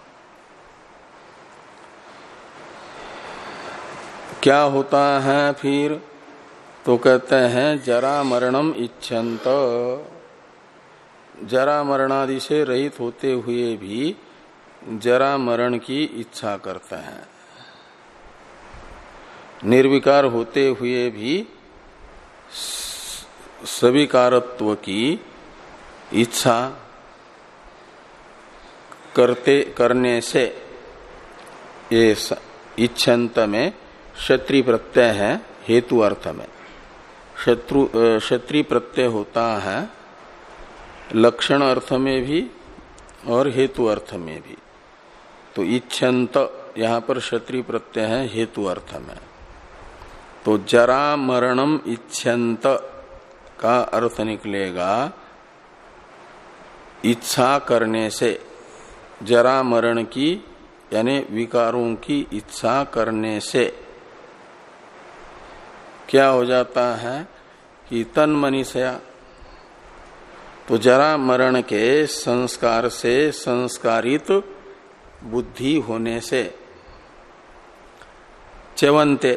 क्या होता है फिर? तो कहते हैं जरा मरणम इच्छन्त, जरा मरणादि से रहित होते हुए भी जरा मरण की इच्छा करता है, निर्विकार होते हुए भी सविकारत्व की इच्छा करते करने से, ये इच्छन्त में क्षत्रि प्रत्यय है हेतु अर्थ में। शत्रु क्षत्रि प्रत्यय होता है लक्षण अर्थ में भी और हेतु अर्थ में भी। तो इच्छन्त यहां पर क्षत्रि प्रत्यय है हेतु अर्थ में। तो जरा मरणम इच्छन्त का अर्थ निकलेगा इच्छा करने से, जरा मरण की यानी विकारों की इच्छा करने से क्या हो जाता है कि तन मनीषया, तो जरा मरण के संस्कार से संस्कारित बुद्धि होने से च्यवन्ते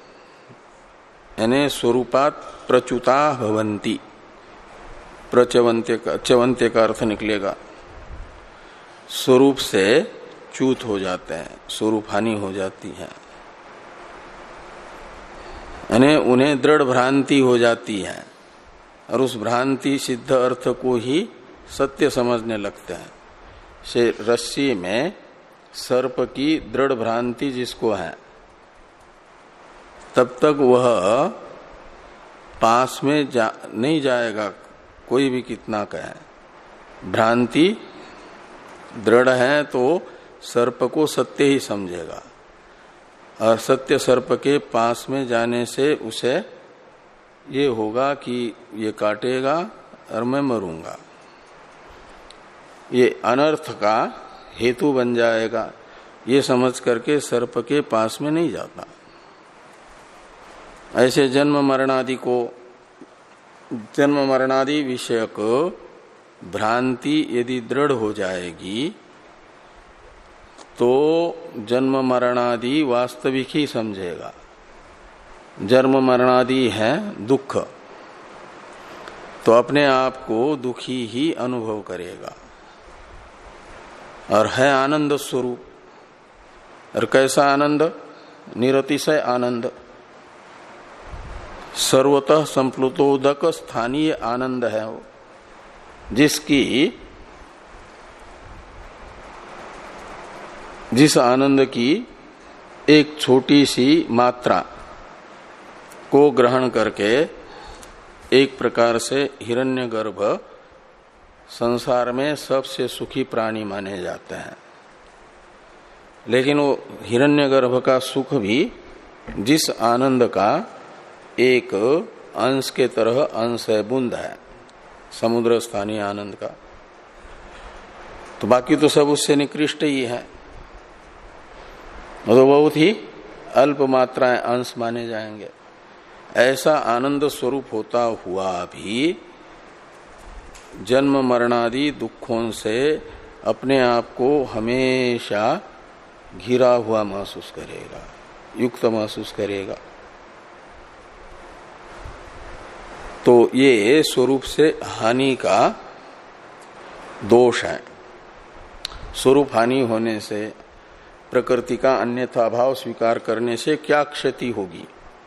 यानी स्वरूपात प्रच्युता भवन्ति, प्रच्यवन्ते का च्यवन्ते का अर्थ निकलेगा स्वरूप से च्युत हो जाते हैं, स्वरूप हानि हो जाती है, यानी उन्हें दृढ़ भ्रांति हो जाती है और उस भ्रांति सिद्ध अर्थ को ही सत्य समझने लगते हैं। से रस्सी में सर्प की दृढ़ भ्रांति जिसको है तब तक वह पास में जा, नहीं जाएगा, कोई भी कितना कहे। भ्रांति दृढ़ है तो सर्प को सत्य ही समझेगा और सत्य सर्प के पास में जाने से उसे ये होगा कि ये काटेगा और मैं मरूंगा, ये अनर्थ का हेतु बन जाएगा, ये समझ करके सर्प के पास में नहीं जाता। ऐसे जन्म मरणादि को, जन्म मरणादि विषयक भ्रांति यदि दृढ़ हो जाएगी तो जन्म मरणादि वास्तविक ही समझेगा। जन्म मरणादि है दुख, तो अपने आप को दुखी ही अनुभव करेगा और है आनंद स्वरूप। और कैसा आनंद? निरतिशय आनंद, सर्वतः संप्लुतोदक स्थानीय आनंद है वो, जिसकी जिस आनंद की एक छोटी सी मात्रा को ग्रहण करके एक प्रकार से हिरण्यगर्भ संसार में सबसे सुखी प्राणी माने जाते हैं। लेकिन वो हिरण्यगर्भ का सुख भी जिस आनंद का एक अंश के तरह अंश है, बूंद है, समुद्र स्थानीय आनंद का, तो बाकी तो सब उससे निकृष्ट ही है, तो बहुत ही अल्प मात्राएं अंश माने जाएंगे। ऐसा आनंद स्वरूप होता हुआ भी जन्म मरणादि दुखों से अपने आप को हमेशा घिरा हुआ महसूस करेगा, युक्त महसूस करेगा। तो ये स्वरूप से हानि का दोष है। स्वरूप हानि होने से, प्रकृति का अन्यथा भाव स्वीकार करने से क्या क्षति होगी?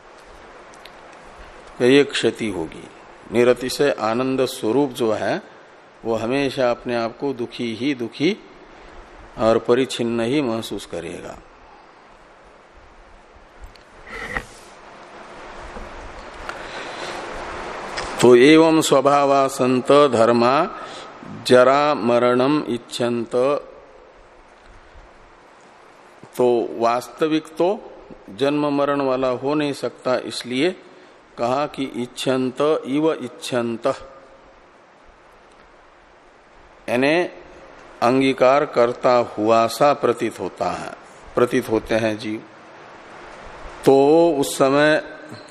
ये क्षति होगी। निरतिशय आनंद स्वरूप जो है वो हमेशा अपने आप को दुखी ही दुखी और परिच्छिन्न ही महसूस करेगा। तो एवं स्वभावा संत धर्मा जरा मरणम इच्छन्त, तो वास्तविक तो जन्म मरण वाला हो नहीं सकता, इसलिए कहा कि इच्छन्त इव इच्छन्त, यानी अंगीकार करता हुआ सा प्रतीत होता है, प्रतीत होते हैं जीव। तो उस समय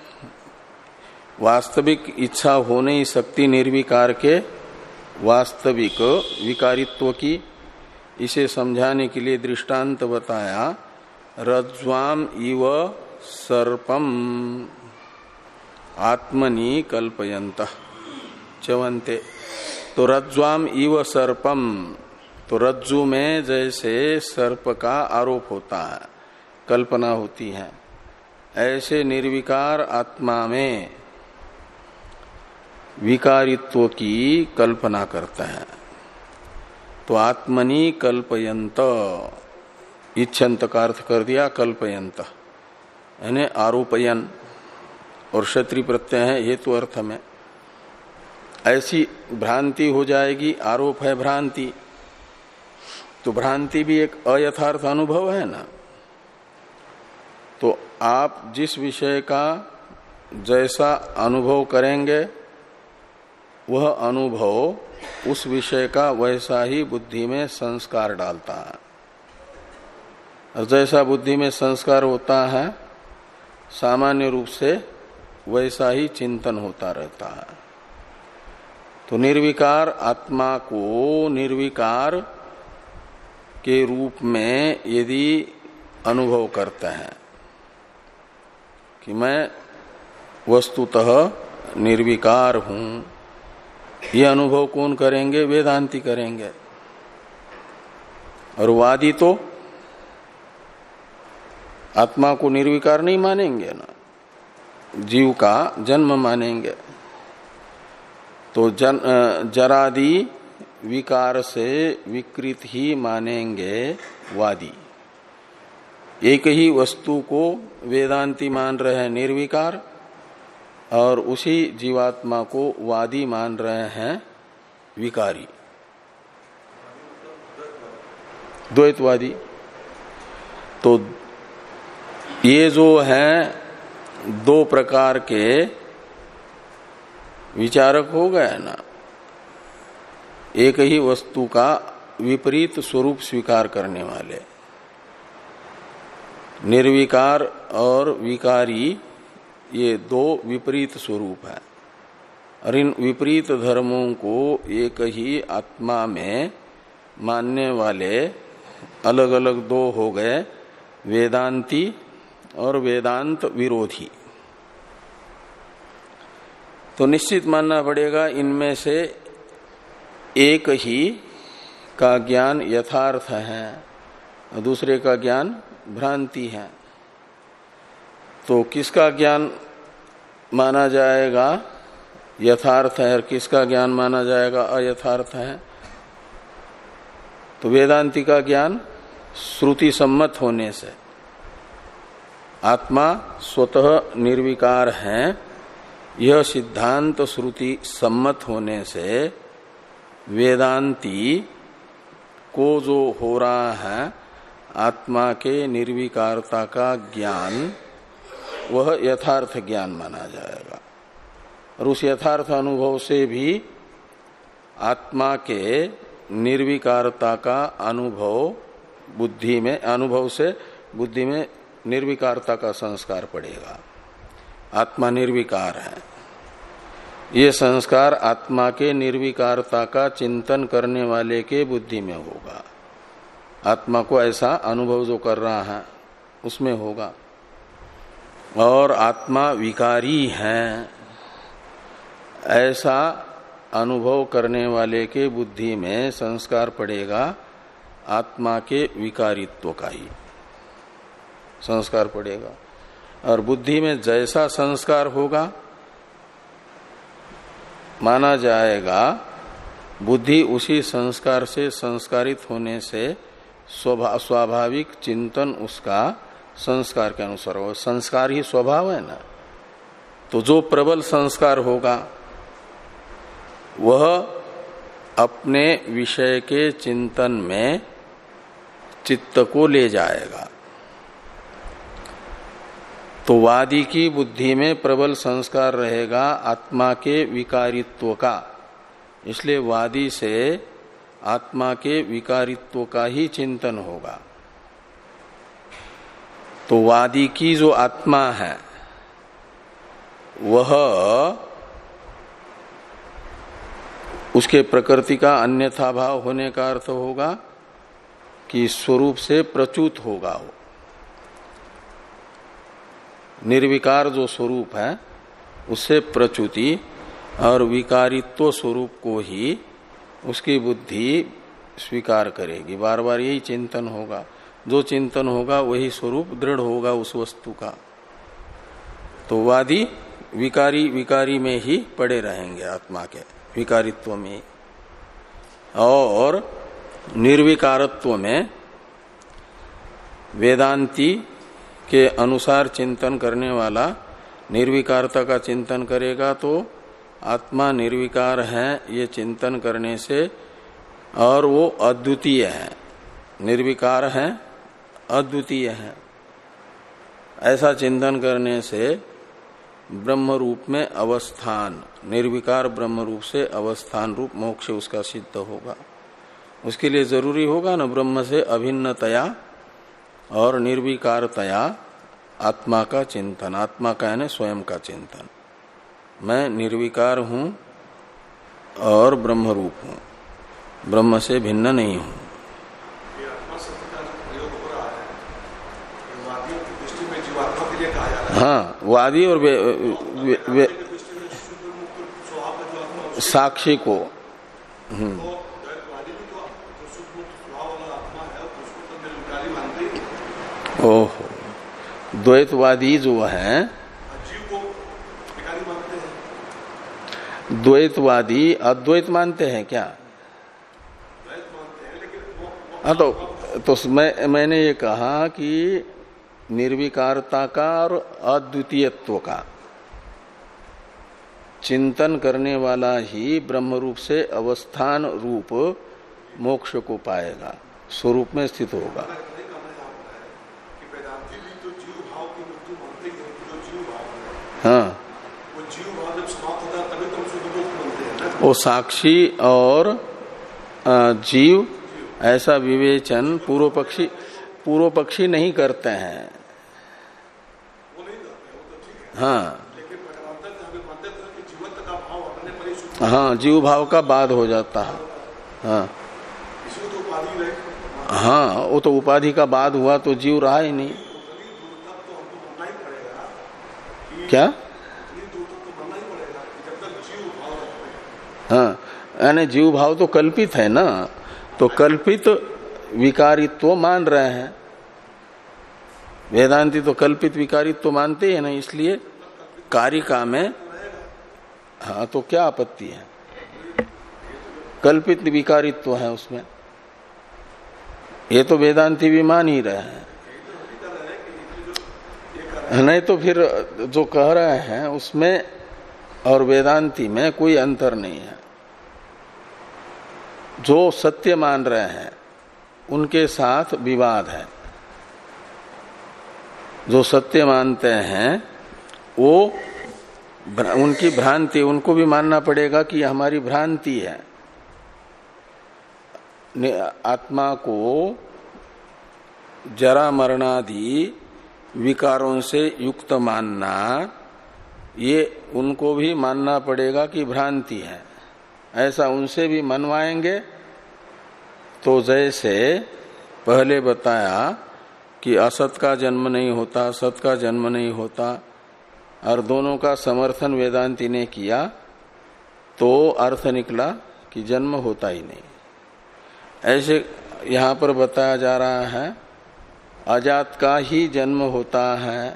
वास्तविक इच्छा हो नहीं सकती निर्विकार के वास्तविक विकारित्व की। इसे समझाने के लिए दृष्टांत बताया, रज्ज्वाम इव सर्पम आत्मनि कल्पयन्तः च्यवन्ते। तो रज्ज्वाम इव सर्पम, तो रज्जु में जैसे सर्प का आरोप होता है, कल्पना होती है, ऐसे निर्विकार आत्मा में विकारित्व की कल्पना करते हैं। तो आत्मनि कल्पयंत, इच्छन्त का अर्थ कर दिया कल्पयंत, यानी आरोपयन, और क्षत्रि प्रत्यय है हेतु अर्थ में। ऐसी भ्रांति हो जाएगी, आरोप है भ्रांति, तो भ्रांति भी एक अयथार्थ अनुभव है ना। तो आप जिस विषय का जैसा अनुभव करेंगे वह अनुभव उस विषय का वैसा ही बुद्धि में संस्कार डालता है, और जैसा बुद्धि में संस्कार होता है सामान्य रूप से वैसा ही चिंतन होता रहता है। तो निर्विकार आत्मा को निर्विकार के रूप में यदि अनुभव करते हैं कि मैं वस्तुतः निर्विकार हूं, ये अनुभव कौन करेंगे? वेदांती करेंगे। और वादी तो आत्मा को निर्विकार नहीं मानेंगे ना, जीव का जन्म मानेंगे। तो जन जरादि विकार से विकृत ही मानेंगे वादी। एक ही वस्तु को वेदांती मान रहे हैं निर्विकार, और उसी जीवात्मा को वादी मान रहे हैं विकारी, द्वैतवादी। तो ये जो हैं दो प्रकार के विचारक हो गए ना, एक ही वस्तु का विपरीत स्वरूप स्वीकार करने वाले। निर्विकार और विकारी ये दो विपरीत स्वरूप है, और इन विपरीत धर्मों को एक ही आत्मा में मानने वाले अलग अलग दो हो गए, वेदांती और वेदांत विरोधी। तो निश्चित मानना पड़ेगा इनमें से एक ही का ज्ञान यथार्थ है, दूसरे का ज्ञान भ्रांति है। तो किसका ज्ञान माना जाएगा यथार्थ है और किसका ज्ञान माना जाएगा अयथार्थ है? तो वेदांति का ज्ञान श्रुति सम्मत होने से, आत्मा स्वतः निर्विकार है यह सिद्धांत श्रुति सम्मत होने से वेदांती को जो हो रहा है आत्मा के निर्विकारता का ज्ञान, वह यथार्थ ज्ञान माना जाएगा। और उस यथार्थ अनुभव से भी आत्मा के निर्विकारता का अनुभव बुद्धि में, अनुभव से बुद्धि में निर्विकारता का संस्कार पड़ेगा। आत्मा निर्विकार है, ये संस्कार आत्मा के निर्विकारता का चिंतन करने वाले के बुद्धि में होगा। आत्मा को ऐसा अनुभव जो कर रहा है उसमें होगा। और आत्मा विकारी है ऐसा अनुभव करने वाले के बुद्धि में संस्कार पड़ेगा, आत्मा के विकारित्व का ही संस्कार पड़ेगा। और बुद्धि में जैसा संस्कार होगा माना जाएगा, बुद्धि उसी संस्कार से संस्कारित होने से स्वाभाविक चिंतन उसका संस्कार के अनुसार हो। संस्कार ही स्वभाव है ना। तो जो प्रबल संस्कार होगा वह अपने विषय के चिंतन में चित्त को ले जाएगा। तो वादी की बुद्धि में प्रबल संस्कार रहेगा आत्मा के विकारित्व का, इसलिए वादी से आत्मा के विकारित्व का ही चिंतन होगा। तो वादी की जो आत्मा है वह उसके प्रकृति का अन्यथा भाव होने का अर्थ होगा कि स्वरूप से प्रच्युत होगा। वो निर्विकार जो स्वरूप है उससे प्रच्युति और विकारित्व स्वरूप को ही उसकी बुद्धि स्वीकार करेगी, बार बार यही चिंतन होगा। जो चिंतन होगा वही स्वरूप दृढ़ होगा उस वस्तु का। तो वादी विकारी विकारी में ही पड़े रहेंगे, आत्मा के विकारित्व में। और निर्विकारत्व में वेदांती के अनुसार चिंतन करने वाला निर्विकारता का चिंतन करेगा तो आत्मा निर्विकार है ये चिंतन करने से, और वो अद्वितीय है, निर्विकार है अद्वितीय है, ऐसा चिंतन करने से ब्रह्म रूप में अवस्थान, निर्विकार ब्रह्म रूप से अवस्थान रूप मोक्ष उसका सिद्ध होगा। उसके लिए जरूरी होगा न ब्रह्म से अभिन्नतया और निर्विकारतया आत्मा का चिंतन, आत्मा का यानी स्वयं का चिंतन। मैं निर्विकार हूं और ब्रह्म रूप हूं, ब्रह्म से भिन्न नहीं हूं। हाँ, वादी और वे, वे, वे, साक्षी को हम्म ओहो, द्वैतवादी जो है, द्वैतवादी अद्वैत मानते हैं क्या? हाँ, तो, तो मैं मैंने ये कहा कि निर्विकारता का और अद्वितीयत्व का चिंतन करने वाला ही ब्रह्म रूप से अवस्थान रूप मोक्ष को पाएगा, स्वरूप में स्थित होगा। हाँ, वो साक्षी और जीव ऐसा विवेचन पूर्व पक्षी पूर्व पक्षी नहीं करते हैं। हाँ हाँ, जीव भाव का बाद हो जाता है। हाँ हाँ, वो तो उपाधि का बाद हुआ तो जीव रहा ही नहीं। क्या? हाँ, यानी जीव भाव तो कल्पित है ना, तो कल्पित विकारित्व मान रहे हैं। वेदांती तो कल्पित विकारित्व मानते हैं ना, इसलिए कारिका में हाँ, तो क्या आपत्ति है? कल्पित विकारित्व है उसमें, ये तो वेदांती भी मान ही रहे हैं। नहीं तो फिर जो कह रहे हैं उसमें और वेदांती में कोई अंतर नहीं है। जो सत्य मान रहे हैं उनके साथ विवाद है। जो सत्य मानते हैं वो उनकी भ्रांति, उनको भी मानना पड़ेगा कि हमारी भ्रांति है। आत्मा को जरा मरणादि विकारों से युक्त मानना, ये उनको भी मानना पड़ेगा कि भ्रांति है। ऐसा उनसे भी मनवाएंगे तो जैसे पहले बताया कि असत का जन्म नहीं होता, सत का जन्म नहीं होता, और दोनों का समर्थन वेदांती ने किया तो अर्थ निकला कि जन्म होता ही नहीं। ऐसे यहां पर बताया जा रहा है अजात का ही जन्म होता है,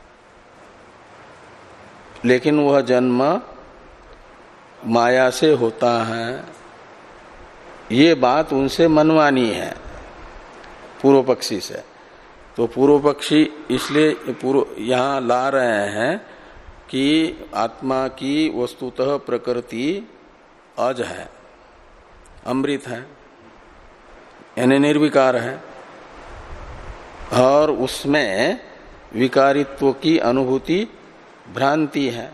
लेकिन वह जन्म माया से होता है। ये बात उनसे मनवानी है पूर्व पक्षी से। तो पूर्व पक्षी इसलिए पूर्व यहां ला रहे हैं कि आत्मा की वस्तुतः प्रकृति अज है, अमृत है, यानी निर्विकार है, और उसमें विकारित्व की अनुभूति भ्रांति है।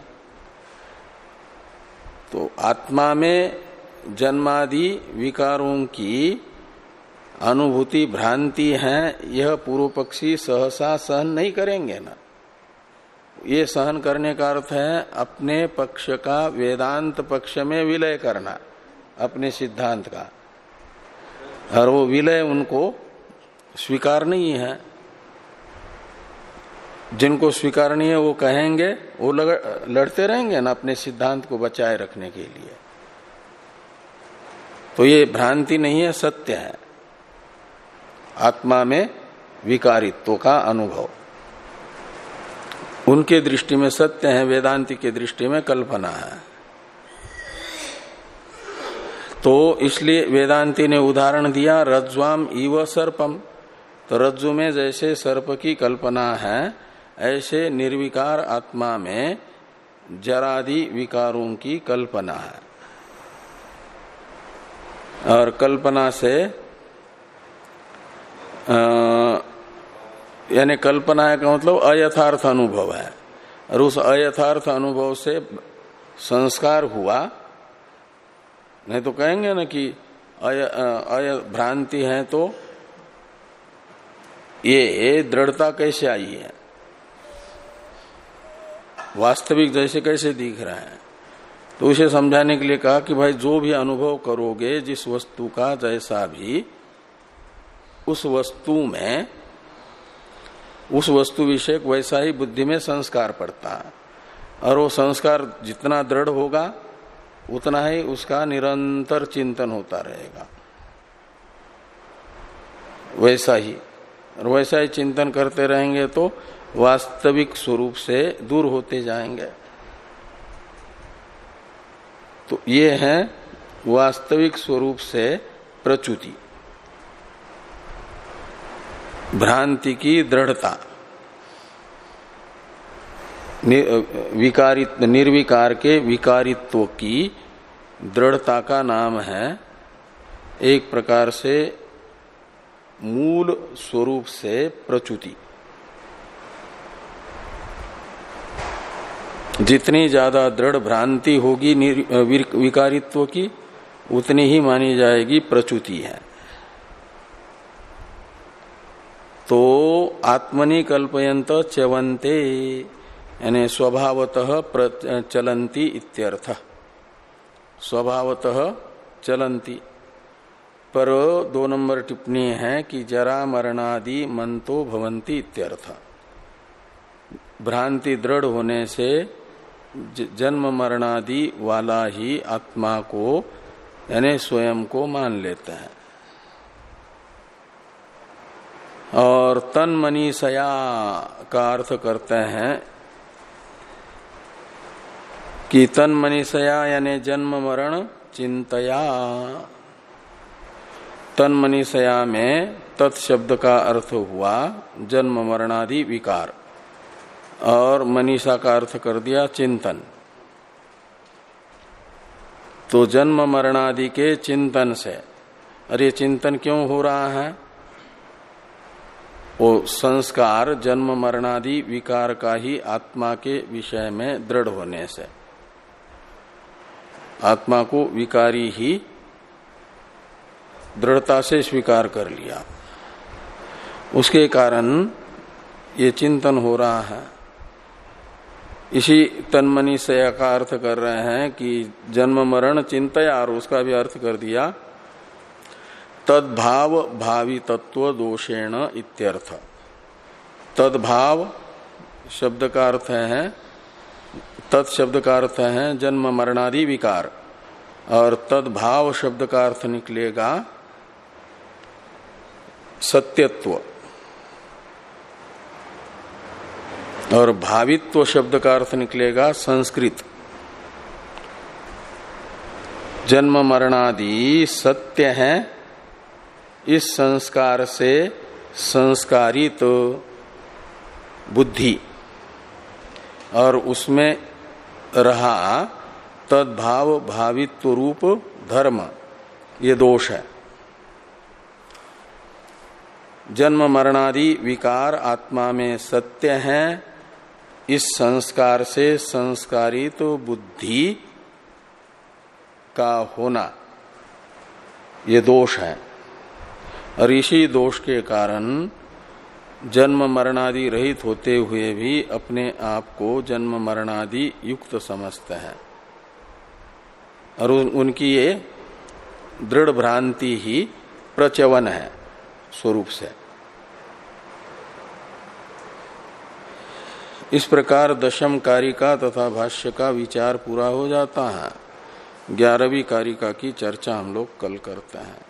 तो आत्मा में जन्मादि विकारों की अनुभूति भ्रांति है, यह पूर्व पक्षी सहसा सहन नहीं करेंगे ना। ये सहन करने का अर्थ है अपने पक्ष का वेदांत पक्ष में विलय करना, अपने सिद्धांत का, और वो विलय उनको स्वीकार नहीं है। जिनको स्वीकार नहीं है वो कहेंगे, वो लड़ते रहेंगे ना अपने सिद्धांत को बचाए रखने के लिए। तो ये भ्रांति नहीं है, सत्य है। आत्मा में विकारित्व का अनुभव उनके दृष्टि में सत्य है, वेदांति के दृष्टि में कल्पना है। तो इसलिए वेदांति ने उदाहरण दिया रज्ज्वाम इव सर्पम। तो रज्जु में जैसे सर्प की कल्पना है, ऐसे निर्विकार आत्मा में जरादि विकारों की कल्पना है। और कल्पना से यानी कल्पना का मतलब अयथार्थ अनुभव है, और उस अयथार्थ अनुभव से संस्कार हुआ। नहीं तो कहेंगे ना कि अय, अय भ्रांति है तो ये दृढ़ता कैसे आई है, वास्तविक जैसे कैसे दिख रहा है। तो उसे समझाने के लिए कहा कि भाई जो भी अनुभव करोगे जिस वस्तु का जैसा भी, उस वस्तु में उस वस्तु विषयक वैसा ही बुद्धि में संस्कार पड़ता है, और वो संस्कार जितना दृढ़ होगा उतना ही उसका निरंतर चिंतन होता रहेगा, वैसा ही। और वैसा ही चिंतन करते रहेंगे तो वास्तविक स्वरूप से दूर होते जाएंगे। तो ये है वास्तविक स्वरूप से प्रच्युति, भ्रांति की दृढ़ता। विकारित निर्विकार के विकारित्व की दृढ़ता का नाम है एक प्रकार से मूल स्वरूप से प्रच्युति। जितनी ज्यादा दृढ़ भ्रांति होगी विकारित्व की, उतनी ही मानी जाएगी प्रच्युति है। तो आत्मनि कल्पयंत च्यवन्ते यानी स्वभावतः चलंती इत्यर्थ। स्वभावतः चलंती पर दो नंबर टिप्पणी है कि जरा मरणादि मंतो भवंती इत्यर्थ। भ्रांति दृढ़ होने से जन्म मरणादि वाला ही आत्मा को यानी स्वयं को मान लेते हैं। और तन मनीषया का अर्थ करते हैं कि तन मनीषया यानी जन्म मरण चिंतया। तन मनीषया में तत्शब्द का अर्थ हुआ जन्म मरणादि विकार, और मनीषा का अर्थ कर दिया चिंतन। तो जन्म मरणादि के चिंतन से, अरे चिंतन क्यों हो रहा है? वो संस्कार जन्म मरणादि विकार का ही आत्मा के विषय में दृढ़ होने से, आत्मा को विकारी ही दृढ़ता से स्वीकार कर लिया, उसके कारण ये चिंतन हो रहा है। इसी तन्मनी से का अर्थ कर रहे हैं कि जन्म मरण चिंतया, और उसका भी अर्थ कर दिया तद्भाव भावी तत्व दोषेण इत्यर्थ। तद्भाव शब्द का अर्थ है, तत्शब्द का अर्थ है जन्म मरणादि विकार, और तद्भाव शब्द का अर्थ निकलेगा सत्यत्व, और भावित्व शब्द का अर्थ निकलेगा संस्कृत। जन्म मरणादि सत्य है, इस संस्कार से संस्कारित बुद्धि और उसमें रहा तद्भाव भावित्व रूप धर्म, ये दोष है। जन्म मरणादि विकार आत्मा में सत्य है, इस संस्कार से संस्कारित बुद्धि का होना ये दोष है। और इसी दोष के कारण जन्म मरणादि रहित होते हुए भी अपने आप को जन्म मरणादि युक्त समझते हैं, और उन, उनकी ये दृढ़ भ्रांति ही प्रच्यवन है स्वरूप से। इस प्रकार दशम कारिका तथा भाष्य का विचार पूरा हो जाता है। ग्यारहवीं कारिका की चर्चा हम लोग कल करते हैं।